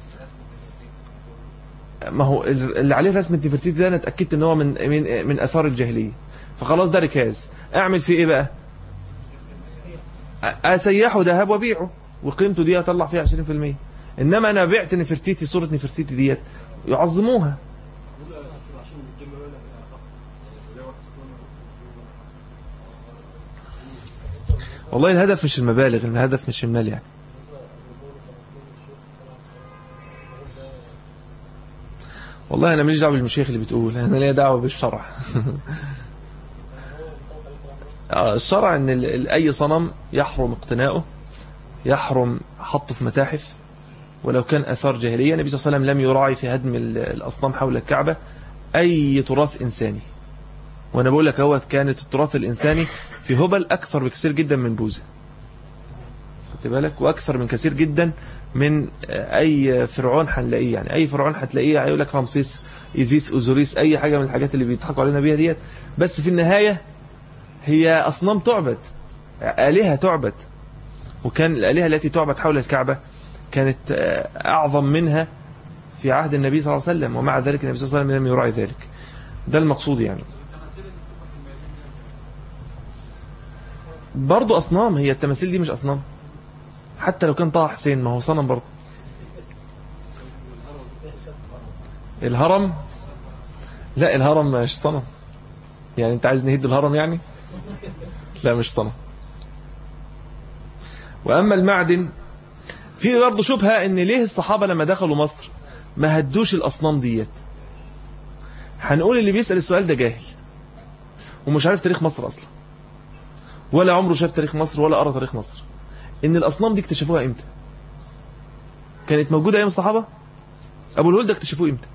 ما هو اللي عليه رسمة نفرتيتي ده أنا اتأكدت إن هو من أثار الجاهلية، فخلاص ده ركاز. أعمل فيه إيه بقى؟ أسيحه ذهب وبيعه، وقيمته دي أطلع فيها 20%. إنما أنا بعت نفرتيتي، صورة نفرتيتي ديت يعظموها. والله الهدف مش المبالغ، الهدف مش المال يعني. والله أنا ماليش دعوة بالمشايخ اللي بتقول، أنا ليا دعوة بالشرع. الشرع أن أي صنم يحرم اقتناؤه، يحرم حطه في متاحف ولو كان أثار جاهلية. النبي صلى الله عليه وسلم لم يراعي في هدم الأصنام حول الكعبة أي تراث إنساني. وأنا بقول لك كانت التراث الإنساني في هبل أكثر بكثير جدا من بوزة. بالك، واكثر من كثير جدا من اي فرعون هنلاقيه. يعني اي فرعون هتلاقيه هيقول لك رمسيس، ايزيس، اوزوريس، اي حاجه من الحاجات اللي بيضحكوا علينا بيها ديت، بس في النهايه هي اصنام تعبد، الهه تعبد. وكان الالهه التي تعبد حول الكعبه كانت اعظم منها في عهد النبي صلى الله عليه وسلم، ومع ذلك النبي صلى الله عليه وسلم لم يراعي ذلك. ده المقصود يعني. برضو أصنام، هي التماثيل دي مش أصنام؟ حتى لو كان طه حسين ما هو صنم برضو. الهرم، لا الهرم مش صنم. يعني انت عايز نهد الهرم يعني؟ لا مش صنم. وأما المعدن، في برضو شبهة ان ليه الصحابة لما دخلوا مصر ما هدوش الأصنام ديت. هنقول اللي بيسأل السؤال ده جاهل ومش عارف تاريخ مصر أصلا، ولا عمره شاف تاريخ مصر ولا قرأ تاريخ مصر. ان الأصنام دي اكتشفوها امتى؟ كانت موجودة ايام الصحابة؟ أبو الهول ده اكتشفوه امتى؟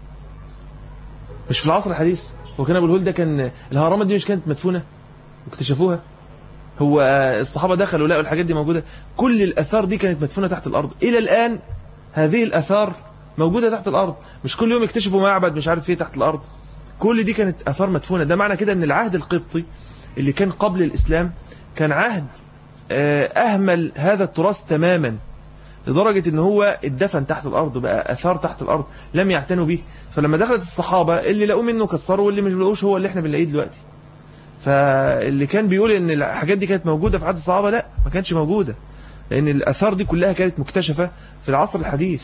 مش في العصر الحديث. هو كان أبو الهول ده كان الهرمات دي مش كانت مدفونة واكتشفوها؟ هو الصحابة دخلوا لقوا الحاجات دي موجودة؟ كل الأثار دي كانت مدفونة تحت الأرض إلى الآن. هذه الأثار موجودة تحت الأرض، مش كل يوم يكتشفوا معبد مش عارف ايه تحت الأرض. كل دي كانت أثار مدفونة. ده معنى كده ان العهد القبطي اللي كان قبل الإسلام كان عهد أهمل هذا التراث تماما، لدرجة ان هو اتدفن تحت الأرض، بقى أثار تحت الأرض لم يعتنوا به. فلما دخلت الصحابة اللي لقوا منه كسروا، واللي مش لقوش هو اللي احنا بنلاقيه دلوقتي. فاللي كان بيقول ان الحاجات دي كانت موجودة في عهد الصحابة، لا ما كانتش موجودة، لأن الأثار دي كلها كانت مكتشفة في العصر الحديث.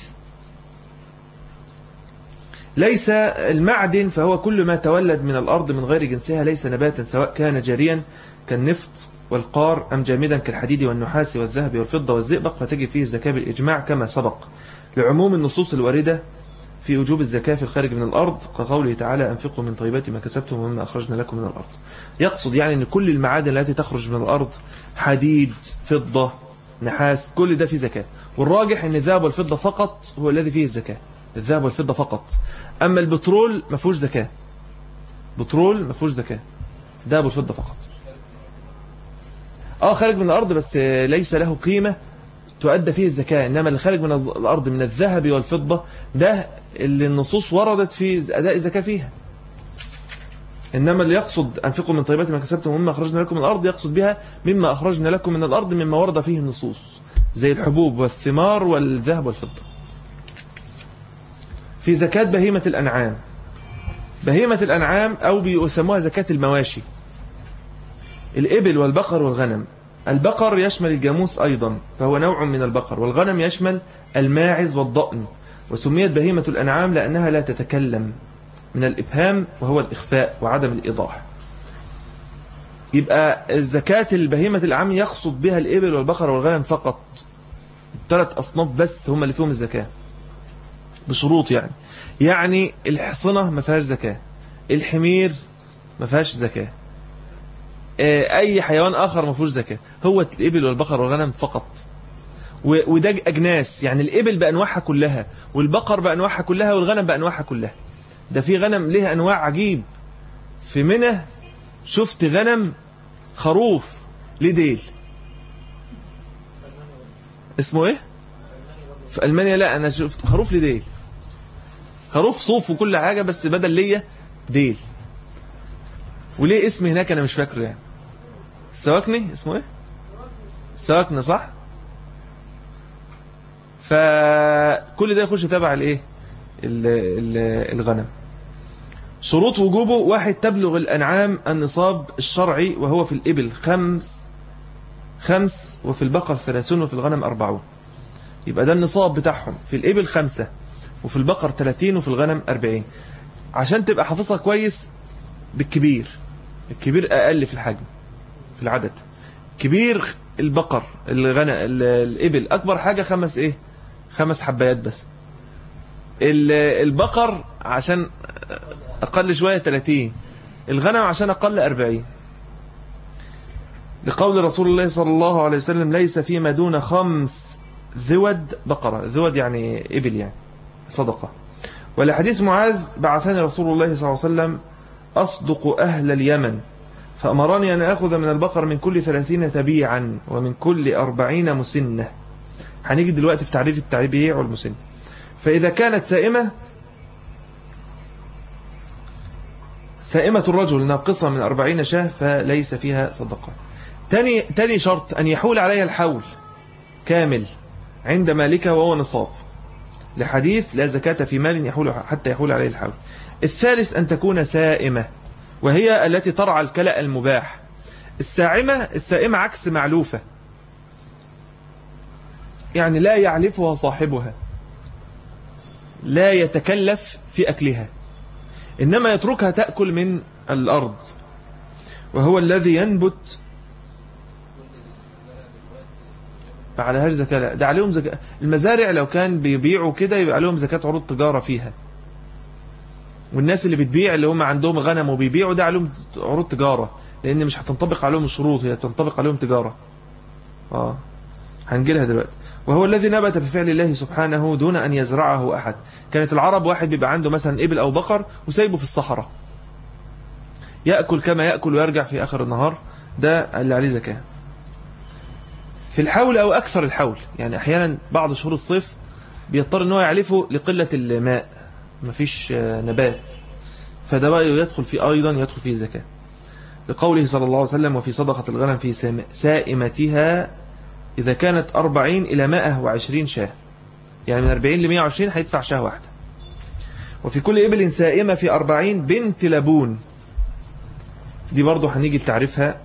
ليس المعدن فهو كل ما تولد من الأرض من غير جنسها، ليس نباتا سواء كان جاريا كالنفط والقار أم جامدا كالحديد والنحاس والذهب والفضة والزئبق، فتجب فيه الزكاة بالإجماع كما سبق، لعموم النصوص الواردة في وجوب الزكاة في الخارج من الأرض، كقوله تعالى أنفقوا من طيبات ما كسبتم ومما أخرجنا لكم من الأرض. يقصد يعني أن كل المعادن التي تخرج من الأرض، حديد، فضة، نحاس، كل ده فيه زكاة. والراجح أن الذهب والفضة فقط هو الذي فيه الزكاة، الذهب والفضة فقط. أما البترول ما فيهوش زكاة، بترول ما فيهوش زكاة، ذهب والفضة فقط. خارج من الأرض بس ليس له قيمة تؤدى فيه الزكاة. إنما اللي خارج من الأرض من الذهب والفضة ده اللي النصوص وردت في أداء الزكاة فيها. إنما اللي يقصد أنفقوا من طيبات ما كسبتم ومما أخرجنا لكم من الأرض، يقصد بها مما أخرجنا لكم من الأرض مما ورد فيه النصوص، زي الحبوب والثمار والذهب والفضة. في زكاة بهيمة الأنعام، بهيمة الأنعام أو بيسموها زكاة المواشي، الإبل والبقر والغنم. البقر يشمل الجاموس أيضا فهو نوع من البقر، والغنم يشمل الماعز والضأن. وسميت بهيمة الأنعام لأنها لا تتكلم، من الإبهام وهو الإخفاء وعدم الإيضاح. يبقى الزكاة البهيمة الأنعام يقصد بها الإبل والبقر والغنم فقط، الثلاث أصناف بس هم اللي فيهم الزكاة بشروط. يعني الحصنة ما فيهاش زكاة، الحمير ما فيهاش زكاة، أي حيوان آخر ما فيهوش زكاة، هو الإبل والبقر والغنم فقط. وده أجناس، يعني الإبل بأنواعها كلها، والبقر بأنواعها كلها، والغنم بأنواعها كلها. ده في غنم ليه أنواع عجيب. في منى شفت غنم خروف ليه ديل، اسمه إيه؟ في ألمانيا لا، أنا شفت خروف ليه ديل، خروف صوف وكل حاجة، بس بدل ليا ديل. وليه اسم هناك أنا مش فاكره يعني. السواكني اسمه إيه؟ سواكني صح؟ فكل ده يخش تبع الإيه؟ الغنم. شروط وجوبه: 1. تبلغ الأنعام النصاب الشرعي وهو في الإبل 5 وفي البقر 30 وفي الغنم 40. يبقى ده النصاب بتاعهم، في الإبل 5 وفي البقر 30 وفي الغنم 40. عشان تبقى حافظها كويس بالكبير، الكبير أقل في الحجم في العدد. كبير البقر، الإبل أكبر حاجة 5 حبايات بس. البقر عشان أقل شوية 30، الغنم عشان أقل 40. لقول رسول الله صلى الله عليه وسلم: ليس فيما دون 5 ذود بقرة، ذود يعني إبل يعني صدقة. ولحديث معاذ: بعثني رسول الله صلى الله عليه وسلم أصدق أهل اليمن فأمرني أن أخذ من البقر من كل 30 تبيعا ومن كل 40 مسنة. هنيجي دلوقتي في تعريف التبيع والمسنة. فإذا كانت سائمة الرجل ناقصة من 40 شاه فليس فيها صدقة. تاني شرط أن يحول عليها الحول كامل عند مالكها وهو نصاب، لحديث لا زكاة في مال يحول حتى يحول عليه الحول. الثالث أن تكون سائمة، وهي التي ترعى الكلأ المباح. السائمة عكس معلوفة، يعني لا يعلفها صاحبها، لا يتكلف في أكلها، إنما يتركها تأكل من الأرض، وهو الذي ينبت. ما عليهاش زكاة، ده عليهم زكاة. المزارع لو كان بيبيعوا كده يبقى عليهم زكاة عروض تجارة فيها، والناس اللي بتبيع اللي هم عندهم غنم وبيبيعوا ده عليهم عروض تجارة، لأن مش هتنطبق عليهم الشروط، هي تنطبق عليهم تجارة. هنجيلها دلوقتي. وهو الذي نبت بفعل الله سبحانه دون أن يزرعه أحد. كانت العرب واحد بيبقى عنده مثلا إبل أو بقر وسايبه في الصحراء يأكل كما يأكل ويرجع في آخر النهار، ده اللي عليه زكاة. في الحول أو أكثر الحول، يعني أحيانا بعض شهور الصيف بيضطر أنه يعلفه لقلة الماء، مفيش نبات، فده بقى يدخل فيه أيضا يدخل فيه زكاة، لقوله صلى الله عليه وسلم: وفي صدقة الغنم في سائمتها إذا كانت 40 إلى 120 شاه، يعني من 40 ل 120 هيدفع شاه واحدة. وفي كل إبل سائمة في 40 بنت لبون، دي برضو هنيجي لتعريفها.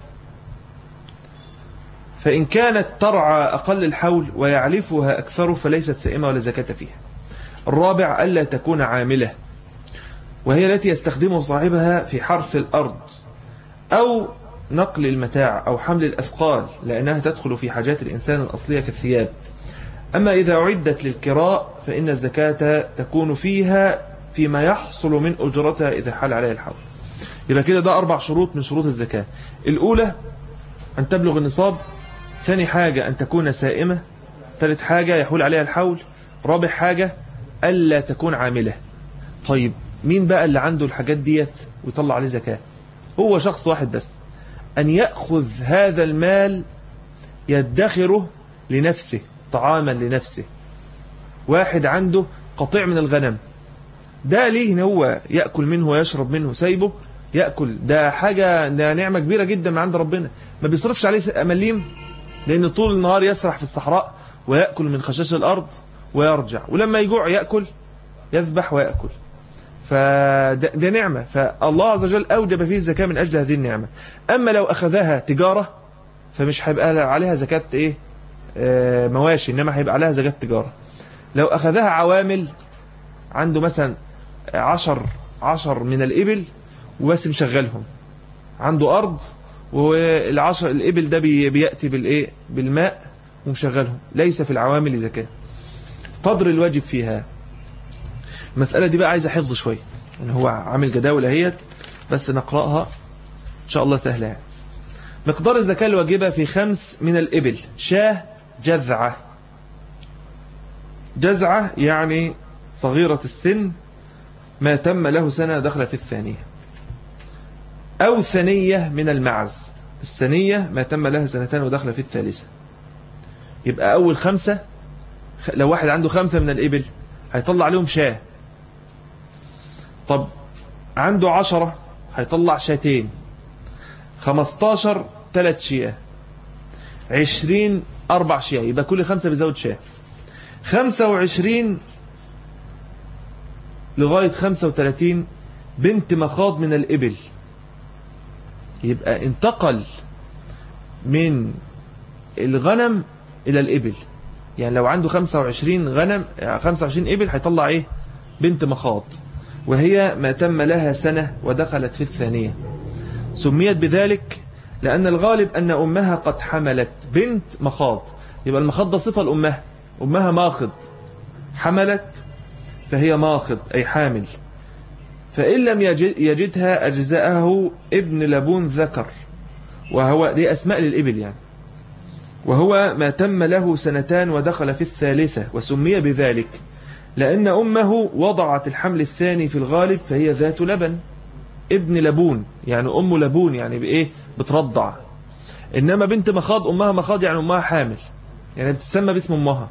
فإن كانت ترعى أقل الحول ويعلفها أكثر فليست سائمة ولا زكاة فيها. الرابع ألا تكون عاملة، وهي التي يستخدمه صاحبها في حرث الأرض أو نقل المتاع أو حمل الأثقال، لأنها تدخل في حاجات الإنسان الأصلية كالثياب. أما إذا أعدت للكراء فإن الزكاة تكون فيها فيما يحصل من أجرتها إذا حال عليها الحول. يبقى كده ده 4 شروط من شروط الزكاة. الأولى أن تبلغ النصاب، ثاني حاجة أن تكون سائمة، ثالث حاجة يحول عليها الحول، رابع حاجة ألا تكون عاملة. طيب مين بقى اللي عنده الحاجات ديت ويطلع عليه زكاة؟ هو شخص واحد بس، أن يأخذ هذا المال يدخره لنفسه طعاما لنفسه. واحد عنده قطيع من الغنم، ده ليه ان هو يأكل منه ويشرب منه، سايبه يأكل، ده حاجة، ده نعمة كبيرة جدا من عند ربنا، ما بيصرفش عليه مليم، لأن طول النهار يسرح في الصحراء ويأكل من خشاش الأرض ويرجع، ولما يجوع يأكل، يذبح ويأكل. فده نعمة، فالله عز وجل أوجب فيه الزكاة من أجل هذه النعمة. أما لو أخذها تجارة فمش هيبقى عليها زكاة مواشي، إنما هيبقى عليها زكاة تجارة. لو أخذها عوامل، عنده مثلا 10 من الإبل وبس مشغلهم، عنده أرض الإبل ده بيأتي بالماء ومشغلهم، ليس في العوامل زكاة، قدر الواجب فيها. المسألة دي بقى عايزة حفظ شوية، يعني هو عامل جداول اهيت بس نقرأها إن شاء الله سهلة. يعني مقدار الزكاة الواجبة في 5 من الإبل: شاه جذعة. جذعة يعني صغيرة السن، ما تم له سنة دخل في الثانية. أو ثنية من المعز، الثنية ما تم لها 2 ودخل في الثالثة. يبقى أول 5، لو واحد عنده 5 من الإبل هيطلع عليهم شاه. طب عنده 10 هيطلع شاتين، 15 3 شياه، 20 4 شياه، يبقى كل 5 بيزود شاه. 25 لغاية 35 بنت مخاض من الإبل، يبقى انتقل من الغنم إلى الإبل. يعني لو عنده 25 غنم 25 إبل هيطلع إيه؟ بنت مخاض، وهي ما تم لها سنة ودخلت في الثانية. سميت بذلك لأن الغالب أن أمها قد حملت. بنت مخاض، يبقى المخاض ده صفة لأمها، أمها ماخض، حملت فهي ماخض أي حامل. فإن لم يجدها أجزاءه ابن لبون ذكر، وهو دي أسماء للإبل يعني، وهو ما تم له 2 ودخل في الثالثة. وسمي بذلك لأن أمه وضعت الحمل الثاني في الغالب فهي ذات لبن، ابن لبون يعني أم لبون يعني بإيه بترضع. إنما بنت مخاض أمها مخاض يعني أمها حامل، يعني بتسمى باسم أمها.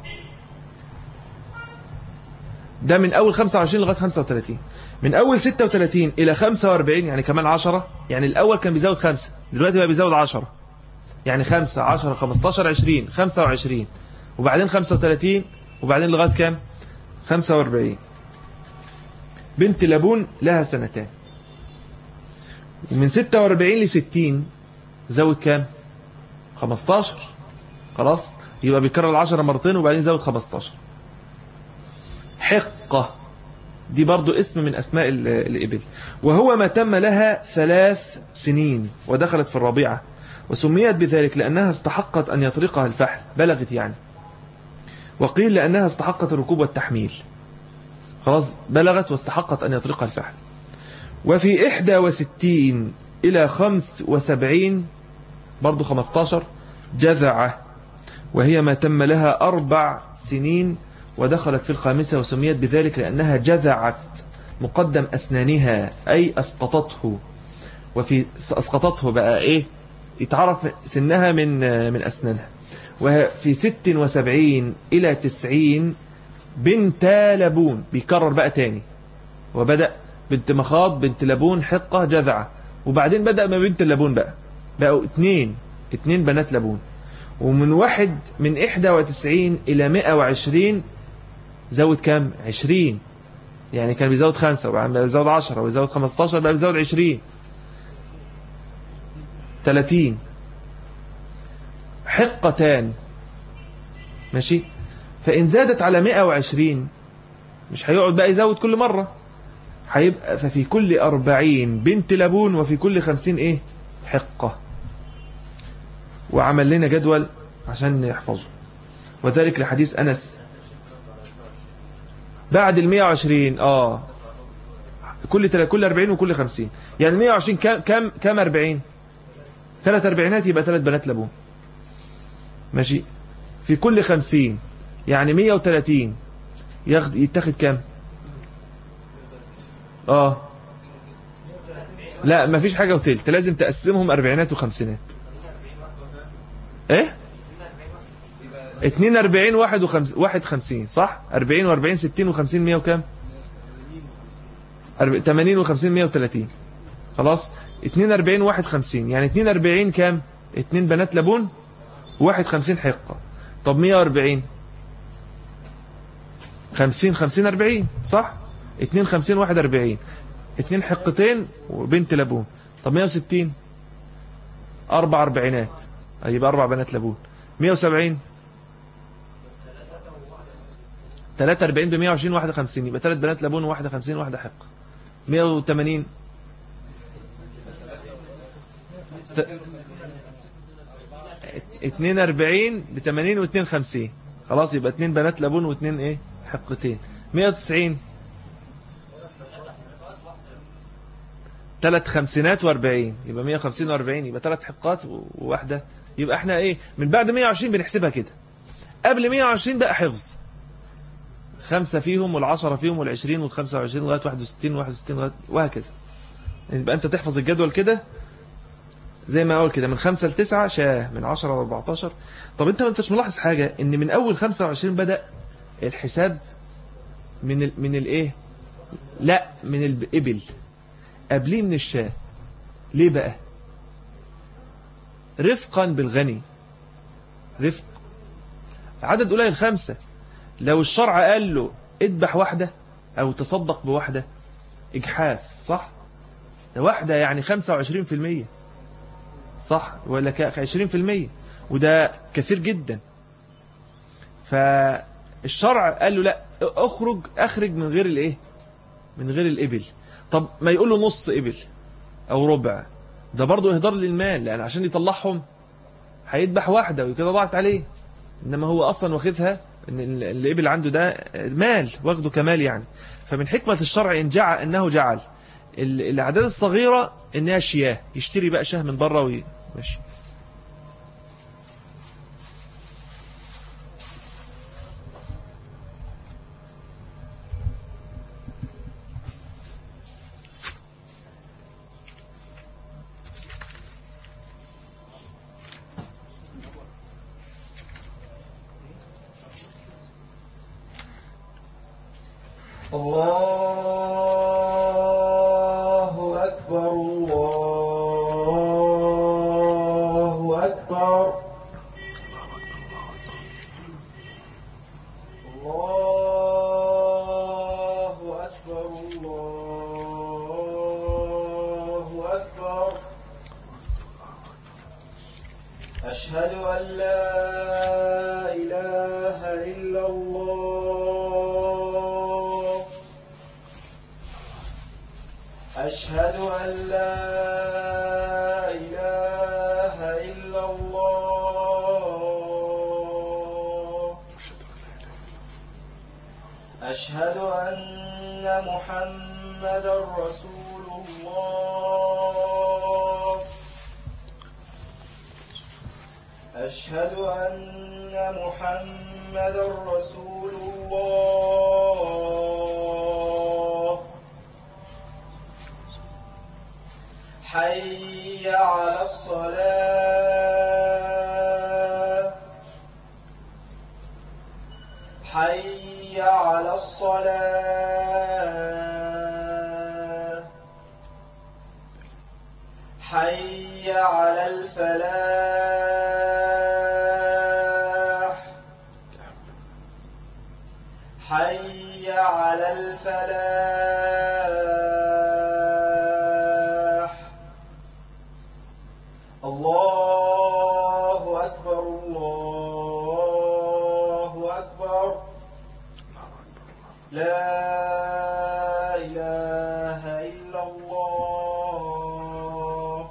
ده من أول 25 لغاية 35. من أول 36 إلى 45 يعني كمان 10. يعني الأول كان بيزود 5، دلوقتي بقى بيزود 10. يعني 5 10 15 20 25 وبعدين 35 وبعدين لغاية كام 45. بنت لبون لها 2 سنين. ومن 46 ل 60 زود كام 15. خلاص يبقى بيكرر 10 مرتين وبعدين زود 15. حقة دي برضو اسم من أسماء الإبل، وهو ما تم لها 3 سنين ودخلت في الرابعة، وسميت بذلك لأنها استحقت أن يطرقها الفحل، بلغت يعني. وقيل لأنها استحقت الركوب والتحميل، خلاص بلغت واستحقت أن يطرقها الفحل. وفي 61 إلى 75 برضو 15 جذعة، وهي ما تم لها 4 سنين ودخلت في ال5 وسميت بذلك لأنها جذعت مقدم أسنانها أي أسقطته. وفي أسقطته بقى إيه يتعرف سنها من أسنانها. وفي 76 إلى 90 بنت لبون، بيكرر بقى تاني، وبدأ بنت مخاض بنت لبون حقة جذعة، وبعدين بدأ ما بنت اللبون بقوا 2 بنات لبون. ومن 91 إلى 120 زود كام 20. يعني كان بيزود 5 وبعدين بيزود 10 ويزود 15 بقى بيزود 20 30. حقتان ماشي. فإن زادت على 120 مش هيقعد بقى يزود كل مرة، هيبقى ففي كل 40 بنت لبون وفي كل 50 إيه حقة. وعمل لنا جدول عشان نحفظه، وذلك لحديث أنس بعد 120 كل 40 وكل 50. يعني 120 كام 40 3 أربعينات يبقى 3 بنات لبون ماشي. في كل 50 يعني 130 يتاخد كام لا مفيش حاجة وتلت، لازم تقسمهم أربعينات وخمسينات. ايه 42 51 صح. 40 و40 60 و50 100 وكام 80 و50 130. خلاص 42 51 يعني 42 كام 2 بنات لبون و51 حقة. طب 140 50 40 صح. 2 50 41 2 حقتين وبنت لبون. طب 160 4 أربعينات يبقى 4 بنات لبون. 170 43 ب 120 51 يبقى 3 بنات لبون و51 واحدة حقة. 180 42 ب 80 و2 50 خلاص يبقى 2 بنات لبون و2 ايه حقتين. 190 3 خمسينات و40 يبقى 150 و40 يبقى 3 حقات وواحدة. يبقى احنا ايه من بعد 120 بنحسبها كده. قبل 120 بقى حفظ 5 فيهم وال10 فيهم وال20 وال25 لغاية 61 لغاية وهكذا. يبقى انت تحفظ الجدول كده زي ما اقول كده من 5 ل 9 شاه، من 10 ل 14. طب انت ما انتش ملاحظ حاجة ان من اول 25 بدأ الحساب من الايه لا من الابل قبليه من الشاه. ليه بقى رفقا بالغني. رفق عدد قليل 5. لو الشرع قال له اذبح واحدة او تصدق بواحدة اجحاف صح. ده واحدة يعني 25% صح ولا 20%، وده كثير جدا. فالشرع قال له لا اخرج من غير الايه من غير الابل. طب ما يقول له نص ابل او ربع، ده برضو اهدار للمال، لان عشان يطلعهم هيذبح واحدة وكده ضاعت عليه. انما هو اصلا واخذها ان الابل عنده ده مال واخده كمال يعني. فمن حكمة الشرع انه جعل الاعداد الصغيرة انها شياه، يشتري بقى شاه من بره وماشي. الله أكبر الله أكبر الله أكبر الله أكبر أشهد أن لا إله إلا الله أشهد أن لا إله إلا الله أشهد أن محمدا رسول الله أشهد أن محمدا رسول الله حي على الصلاة حي على الصلاة حي على الفلاح حي على الفلاح الله أكبر الله أكبر لا إله إلا الله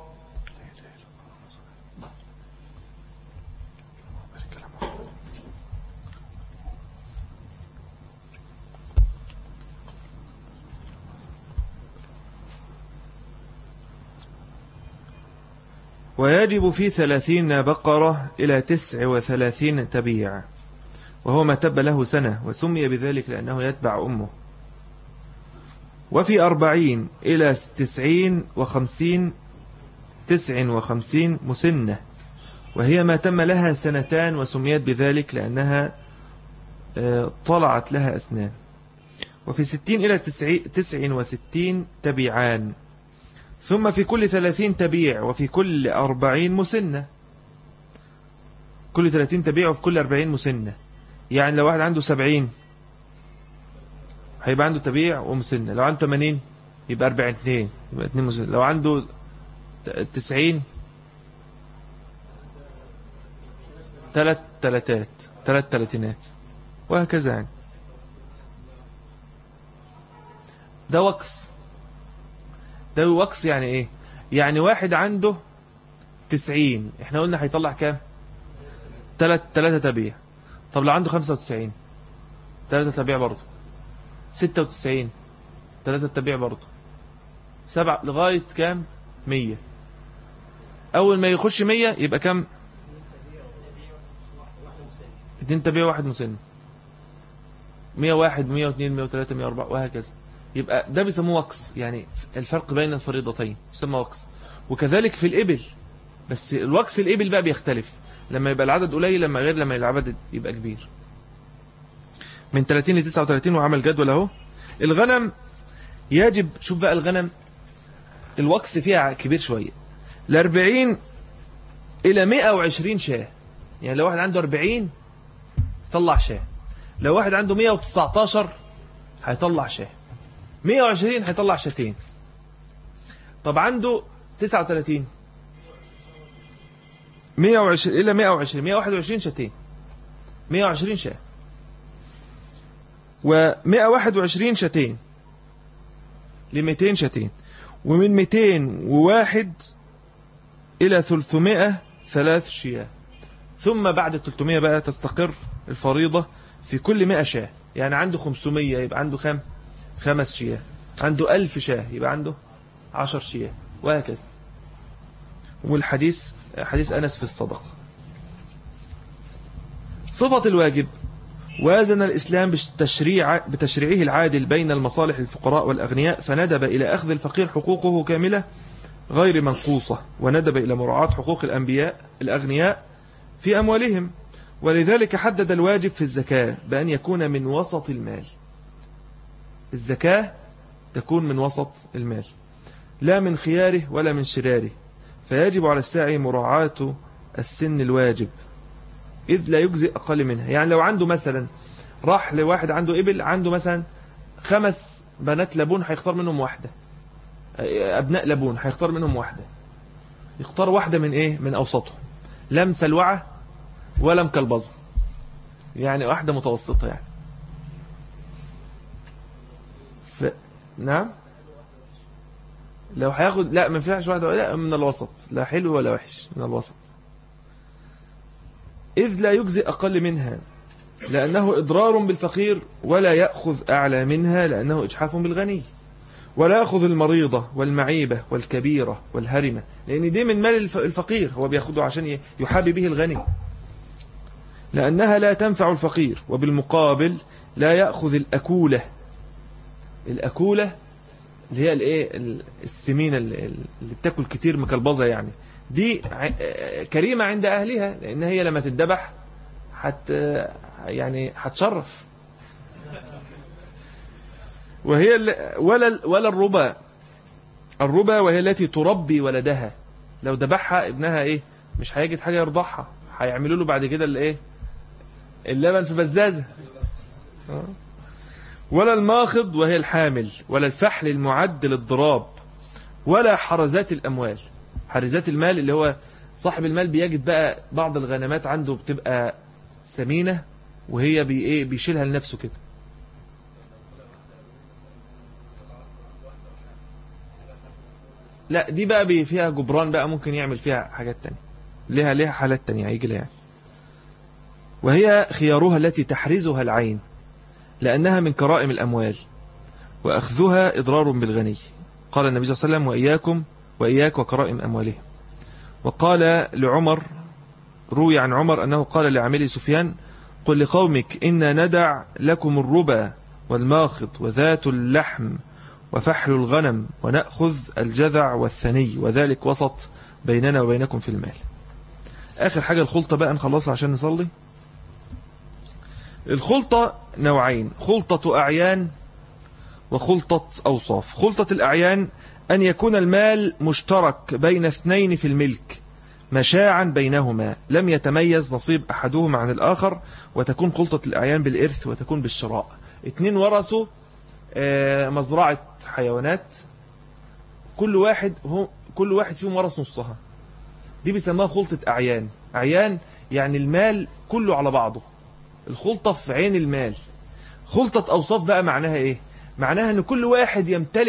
ويجب في 30 بقرة إلى 39 تبيع، وهو ما تب له سنة، وسمي بذلك لأنه يتبع أمه. وفي 40 إلى 90 و50 59 مسنة، وهي ما تم لها سنتان، وسميت بذلك لأنها طلعت لها أسنان. وفي 60 إلى 69 تبيعان، ثم في كل 30 تبيع، وفي كل 40 مسنة. كل 30 تبيع وفي كل 40 مسنة، يعني لو واحد عنده 70 هيبقى عنده تبيع ومسنة، لو عنده 80 يبقى 42 يبقى 2 مسنة، لو عنده 90 3 تلاتينات، وهكذا. يعني ده وكس. ده وكس يعني ايه؟ يعني واحد عنده 90، احنا قلنا هيطلع كام؟ 3 تبيع. طب لو عنده 95 3 تبيع برضه، 96 3 تبيع برضه، 7 لغاية كام؟ 100. اول ما يخش 100 يبقى كام؟ 2 تبيع 1 مسن، 101 102 103 104 وهكذا. يبقى ده بيسموه وكس، يعني الفرق بين الفريضتين يسمى وكس. وكذلك في الإبل، بس الوكس الإبل بقى بيختلف لما يبقى العدد قليل، لما غير لما العدد يبقى كبير. من 30 ل 39 وعمل جدول اهو. الغنم يجب، شوف بقى الغنم الوكس فيها كبير شوية، ل 40 إلى 120 شاه. يعني لو واحد عنده 40 يطلع شاه، لو واحد عنده 119 هيطلع شاه، 120 هيطلع شاتين. طب عنده 39 120 إلى 120 121 شاتين، 120 شاه، و121 شاتين ل200 شاتين، ومن 201 إلى 300 3 شياه. ثم بعد 300 بقى تستقر الفريضة في كل 100 شاه. يعني عنده 500 يبقى عنده كم؟ 5 شياه. عنده 1000 شاه يبقى عنده 10 شياه، وهكذا. والحديث حديث أنس في الصدقة. صفة الواجب: وازن الإسلام بتشريعه العادل بين المصالح الفقراء والأغنياء، فندب إلى أخذ الفقير حقوقه كاملة غير منقوصة، وندب إلى مراعاة حقوق الأغنياء في أموالهم. ولذلك حدد الواجب في الزكاة بأن يكون من وسط المال. الزكاة تكون من وسط المال لا من خياره ولا من شراره، فيجب على الساعي مراعاة السن الواجب إذ لا يجزئ أقل منها. يعني لو عنده مثلا راح لواحد عنده إبل، عنده مثلا 5 بنات لبون، هيختار منهم واحدة، أبناء لبون هيختار منهم واحدة، يختار واحدة من إيه؟ من أوسطهم، لا مسلوعة ولا مكلبظة، يعني واحدة متوسطة يعني. نعم، لو هياخد لا ما ينفعش واحدة، لا من الوسط، لا حلو ولا وحش، من الوسط. إذ لا يجزئ أقل منها لأنه إضرار بالفقير، ولا يأخذ أعلى منها لأنه إجحاف بالغني، ولا يأخذ المريضة والمعيبة والكبيرة والهرمة، لأن دي من مال الفقير، هو بيأخذه عشان يحابي به الغني، لأنها لا تنفع الفقير. وبالمقابل لا يأخذ الأكولة، الأكولة اللي هي الايه السمينة اللي بتاكل كتير مكلبظة، يعني دي كريمة عند أهلها، لأن هي لما تتذبح يعني هتشرف. وهي ولا الربا وهي التي تربي ولدها، لو ذبحها ابنها ايه مش هيجد حاجة يرضعها، هيعملوا له بعد كده الايه اللبن في بزازة. ولا الماخض وهي الحامل، ولا الفحل المعد للضراب، ولا حرزات الأموال. حرزات المال اللي هو صاحب المال بيجد بقى بعض الغنمات عنده بتبقى سمينة وهي بيشيلها لنفسه كده. لا دي بقى فيها جبران بقى، ممكن يعمل فيها حاجات تانية، ليها حالات تانية هيجي لها يعني. وهي خيارها التي تحرزها العين، لأنها من كرائم الأموال، وأخذها إضرار بالغني. قال النبي صلى الله عليه وسلم: وإياك وكرائم أموالهم. وقال لعمر، روي عن عمر أنه قال لعمله سفيان: قل لقومك إنا ندع لكم الربا والماخض وذات اللحم وفحل الغنم، ونأخذ الجذع والثني، وذلك وسط بيننا وبينكم في المال. آخر حاجة الخلطة بقى نخلصها عشان نصلي. الخلطة نوعين: خلطة أعيان وخلطة أوصاف. خلطة الأعيان أن يكون المال مشترك بين اثنين في الملك مشاعا بينهما، لم يتميز نصيب أحدهما عن الآخر، وتكون خلطة الأعيان بالإرث وتكون بالشراء. 2 ورثوا مزرعة حيوانات، كل واحد فيهم ورث نصها، دي بيسموها خلطة أعيان. أعيان يعني المال كله على بعضه، الخلطة في عين المال. خلطة أوصاف بقى معناها إيه؟ معناها أن كل واحد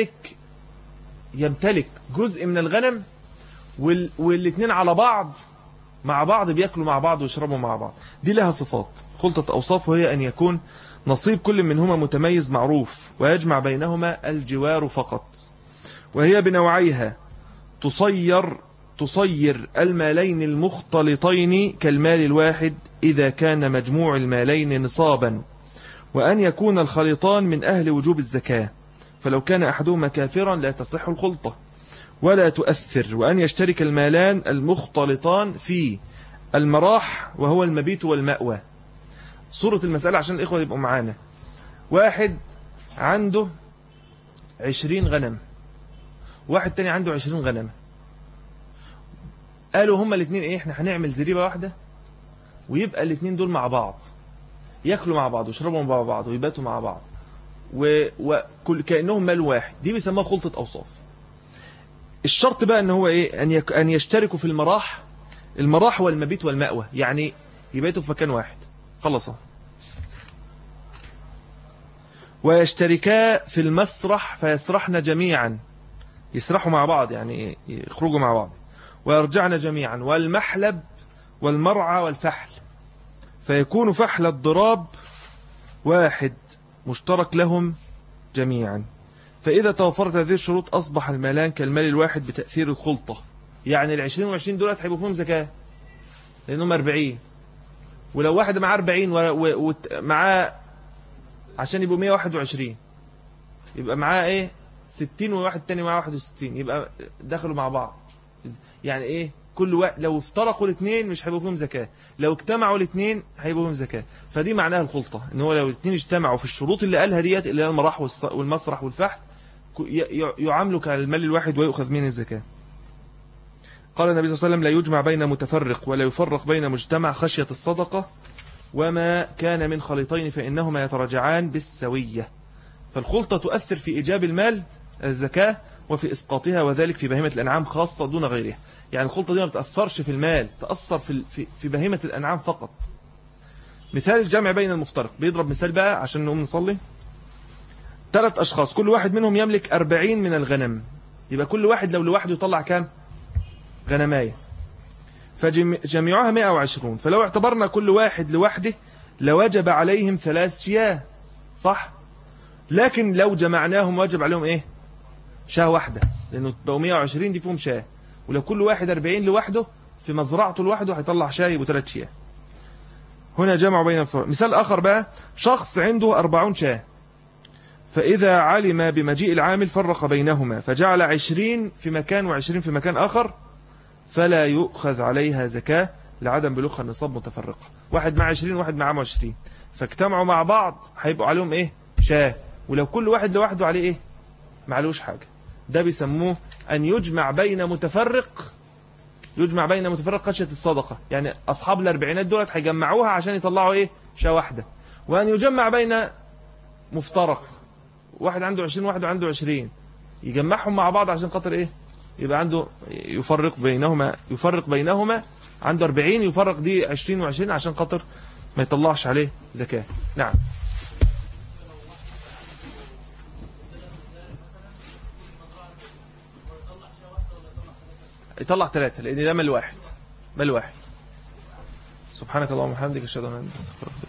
يمتلك جزء من الغنم، والاثنين على بعض مع بعض بيأكلوا مع بعض ويشربوا مع بعض. دي لها صفات خلطة أوصاف، وهي أن يكون نصيب كل منهما متميز معروف، ويجمع بينهما الجوار فقط. وهي بنوعيها: تصير المالين المختلطين كالمال الواحد إذا كان مجموع المالين نصابا، وأن يكون الخليطان من أهل وجوب الزكاة، فلو كان أحدهما كافرا لا تصح الخلطة ولا تؤثر. وأن يشترك المالان المختلطان في المراح وهو المبيت والمأوى. صورة المسألة عشان الإخوة يبقوا معانا: واحد عنده 20 غنم، واحد تاني عنده 20 غنم، قالوا هما الاثنين ايه، احنا هنعمل زريبة واحدة، ويبقى الاثنين دول مع بعض، ياكلوا مع بعض ويشربوا مع بعض ويباتوا مع بعض، وكل كأنهم مال واحد. دي بيسموها خلطة أوصاف. الشرط بقى ان هو ايه، ان يشتركوا في المراح والمبيت والمأوى، يعني يباتوا في مكان واحد خلصوا. ويشتركا في المسرح فيسرحن جميعا، يسرحوا مع بعض يعني يخرجوا مع بعض، ويرجعن جميعا. والمحلب والمرعى والفحل، فيكون فحل الضراب واحد مشترك لهم جميعا. فإذا توفرت هذه الشروط أصبح المالان كالمال الواحد بتأثير الخلطة. يعني 20 و20 دولت هيبقوا فيهم زكاة لأنهم 40، ولو واحد معاه 40 ومعاه عشان يبقوا 121 يبقى معاه ايه 60، وواحد تاني معاه 61، يبقى دخلوا مع بعض. يعني ايه كل واحد لو افترقوا الاثنين مش هيبقوا فيهم زكاة، لو اجتمعوا الاثنين هيبقوا فيهم زكاة. فدي معناها الخلطة، ان هو لو الاثنين اجتمعوا في الشروط اللي قالها ديت، اللي هي المراح والمسرح والفحل، يعاملوا كالمال الواحد ويؤخذ منه الزكاة. قال النبي صلى الله عليه وسلم: لا يجمع بين متفرق ولا يفرق بين مجتمع خشية الصدقة، وما كان من خليطين فإنهما يتراجعان بالسوية. فالخلطة تؤثر في إيجاب المال الزكاة وفي إسقاطها، وذلك في بهيمة الأنعام خاصة دون غيرها. يعني الخلطة دي ما بتأثرش في المال، تأثر في بهيمة الأنعام فقط. مثال الجمع بين المفترق، بيضرب مثال بقى عشان نقوم نصلي. 3 أشخاص كل واحد منهم يملك 40 من الغنم، يبقى كل واحد لو لوحده يطلع كام؟ غنماية. فجميعها 120. فلو اعتبرنا كل واحد لوحده لوجب عليهم 3 شياه، صح؟ لكن لو جمعناهم وجب عليهم ايه؟ شاه واحدة، لأنه بقوا 120 دي فيهم شاه. ولو كل واحد 40 لوحده في مزرعته لوحده هيطلع شاه، يبقوا 3 شياه. هنا جمعوا بين الفرق. مثال آخر بقى، شخص عنده 40 شاه، فإذا علم بمجيء العامل فرق بينهما فجعل 20 في مكان و20 في مكان آخر، فلا يؤخذ عليها زكاة لعدم بلوغها النصاب متفرقة. واحد مع 20 وواحد معاه 20، فاجتمعوا مع بعض هيبقوا عليهم ايه؟ شاه. ولو كل واحد لوحده عليه ايه؟ معلوش حاجة. ده بيسموه أن يجمع بين متفرق، يجمع بين متفرق خشية الصدقة. يعني أصحاب الأربعينات دولت هيجمعوها عشان يطلعوا ايه؟ شاه واحدة. وأن يجمع بين مفترق، واحد عنده 20 واحد عنده 20، يجمعهم مع بعض عشان خاطر ايه؟ يبقى عنده يفرق بينهما عنده 40، يفرق دي 20 و20 عشان خاطر ما يطلعش عليه زكاة. نعم. يطلع 3 لأن ده مال واحد. سبحانك اللهم وبحمدك، أشهد أن لا إله إلا أنت، أستغفرك.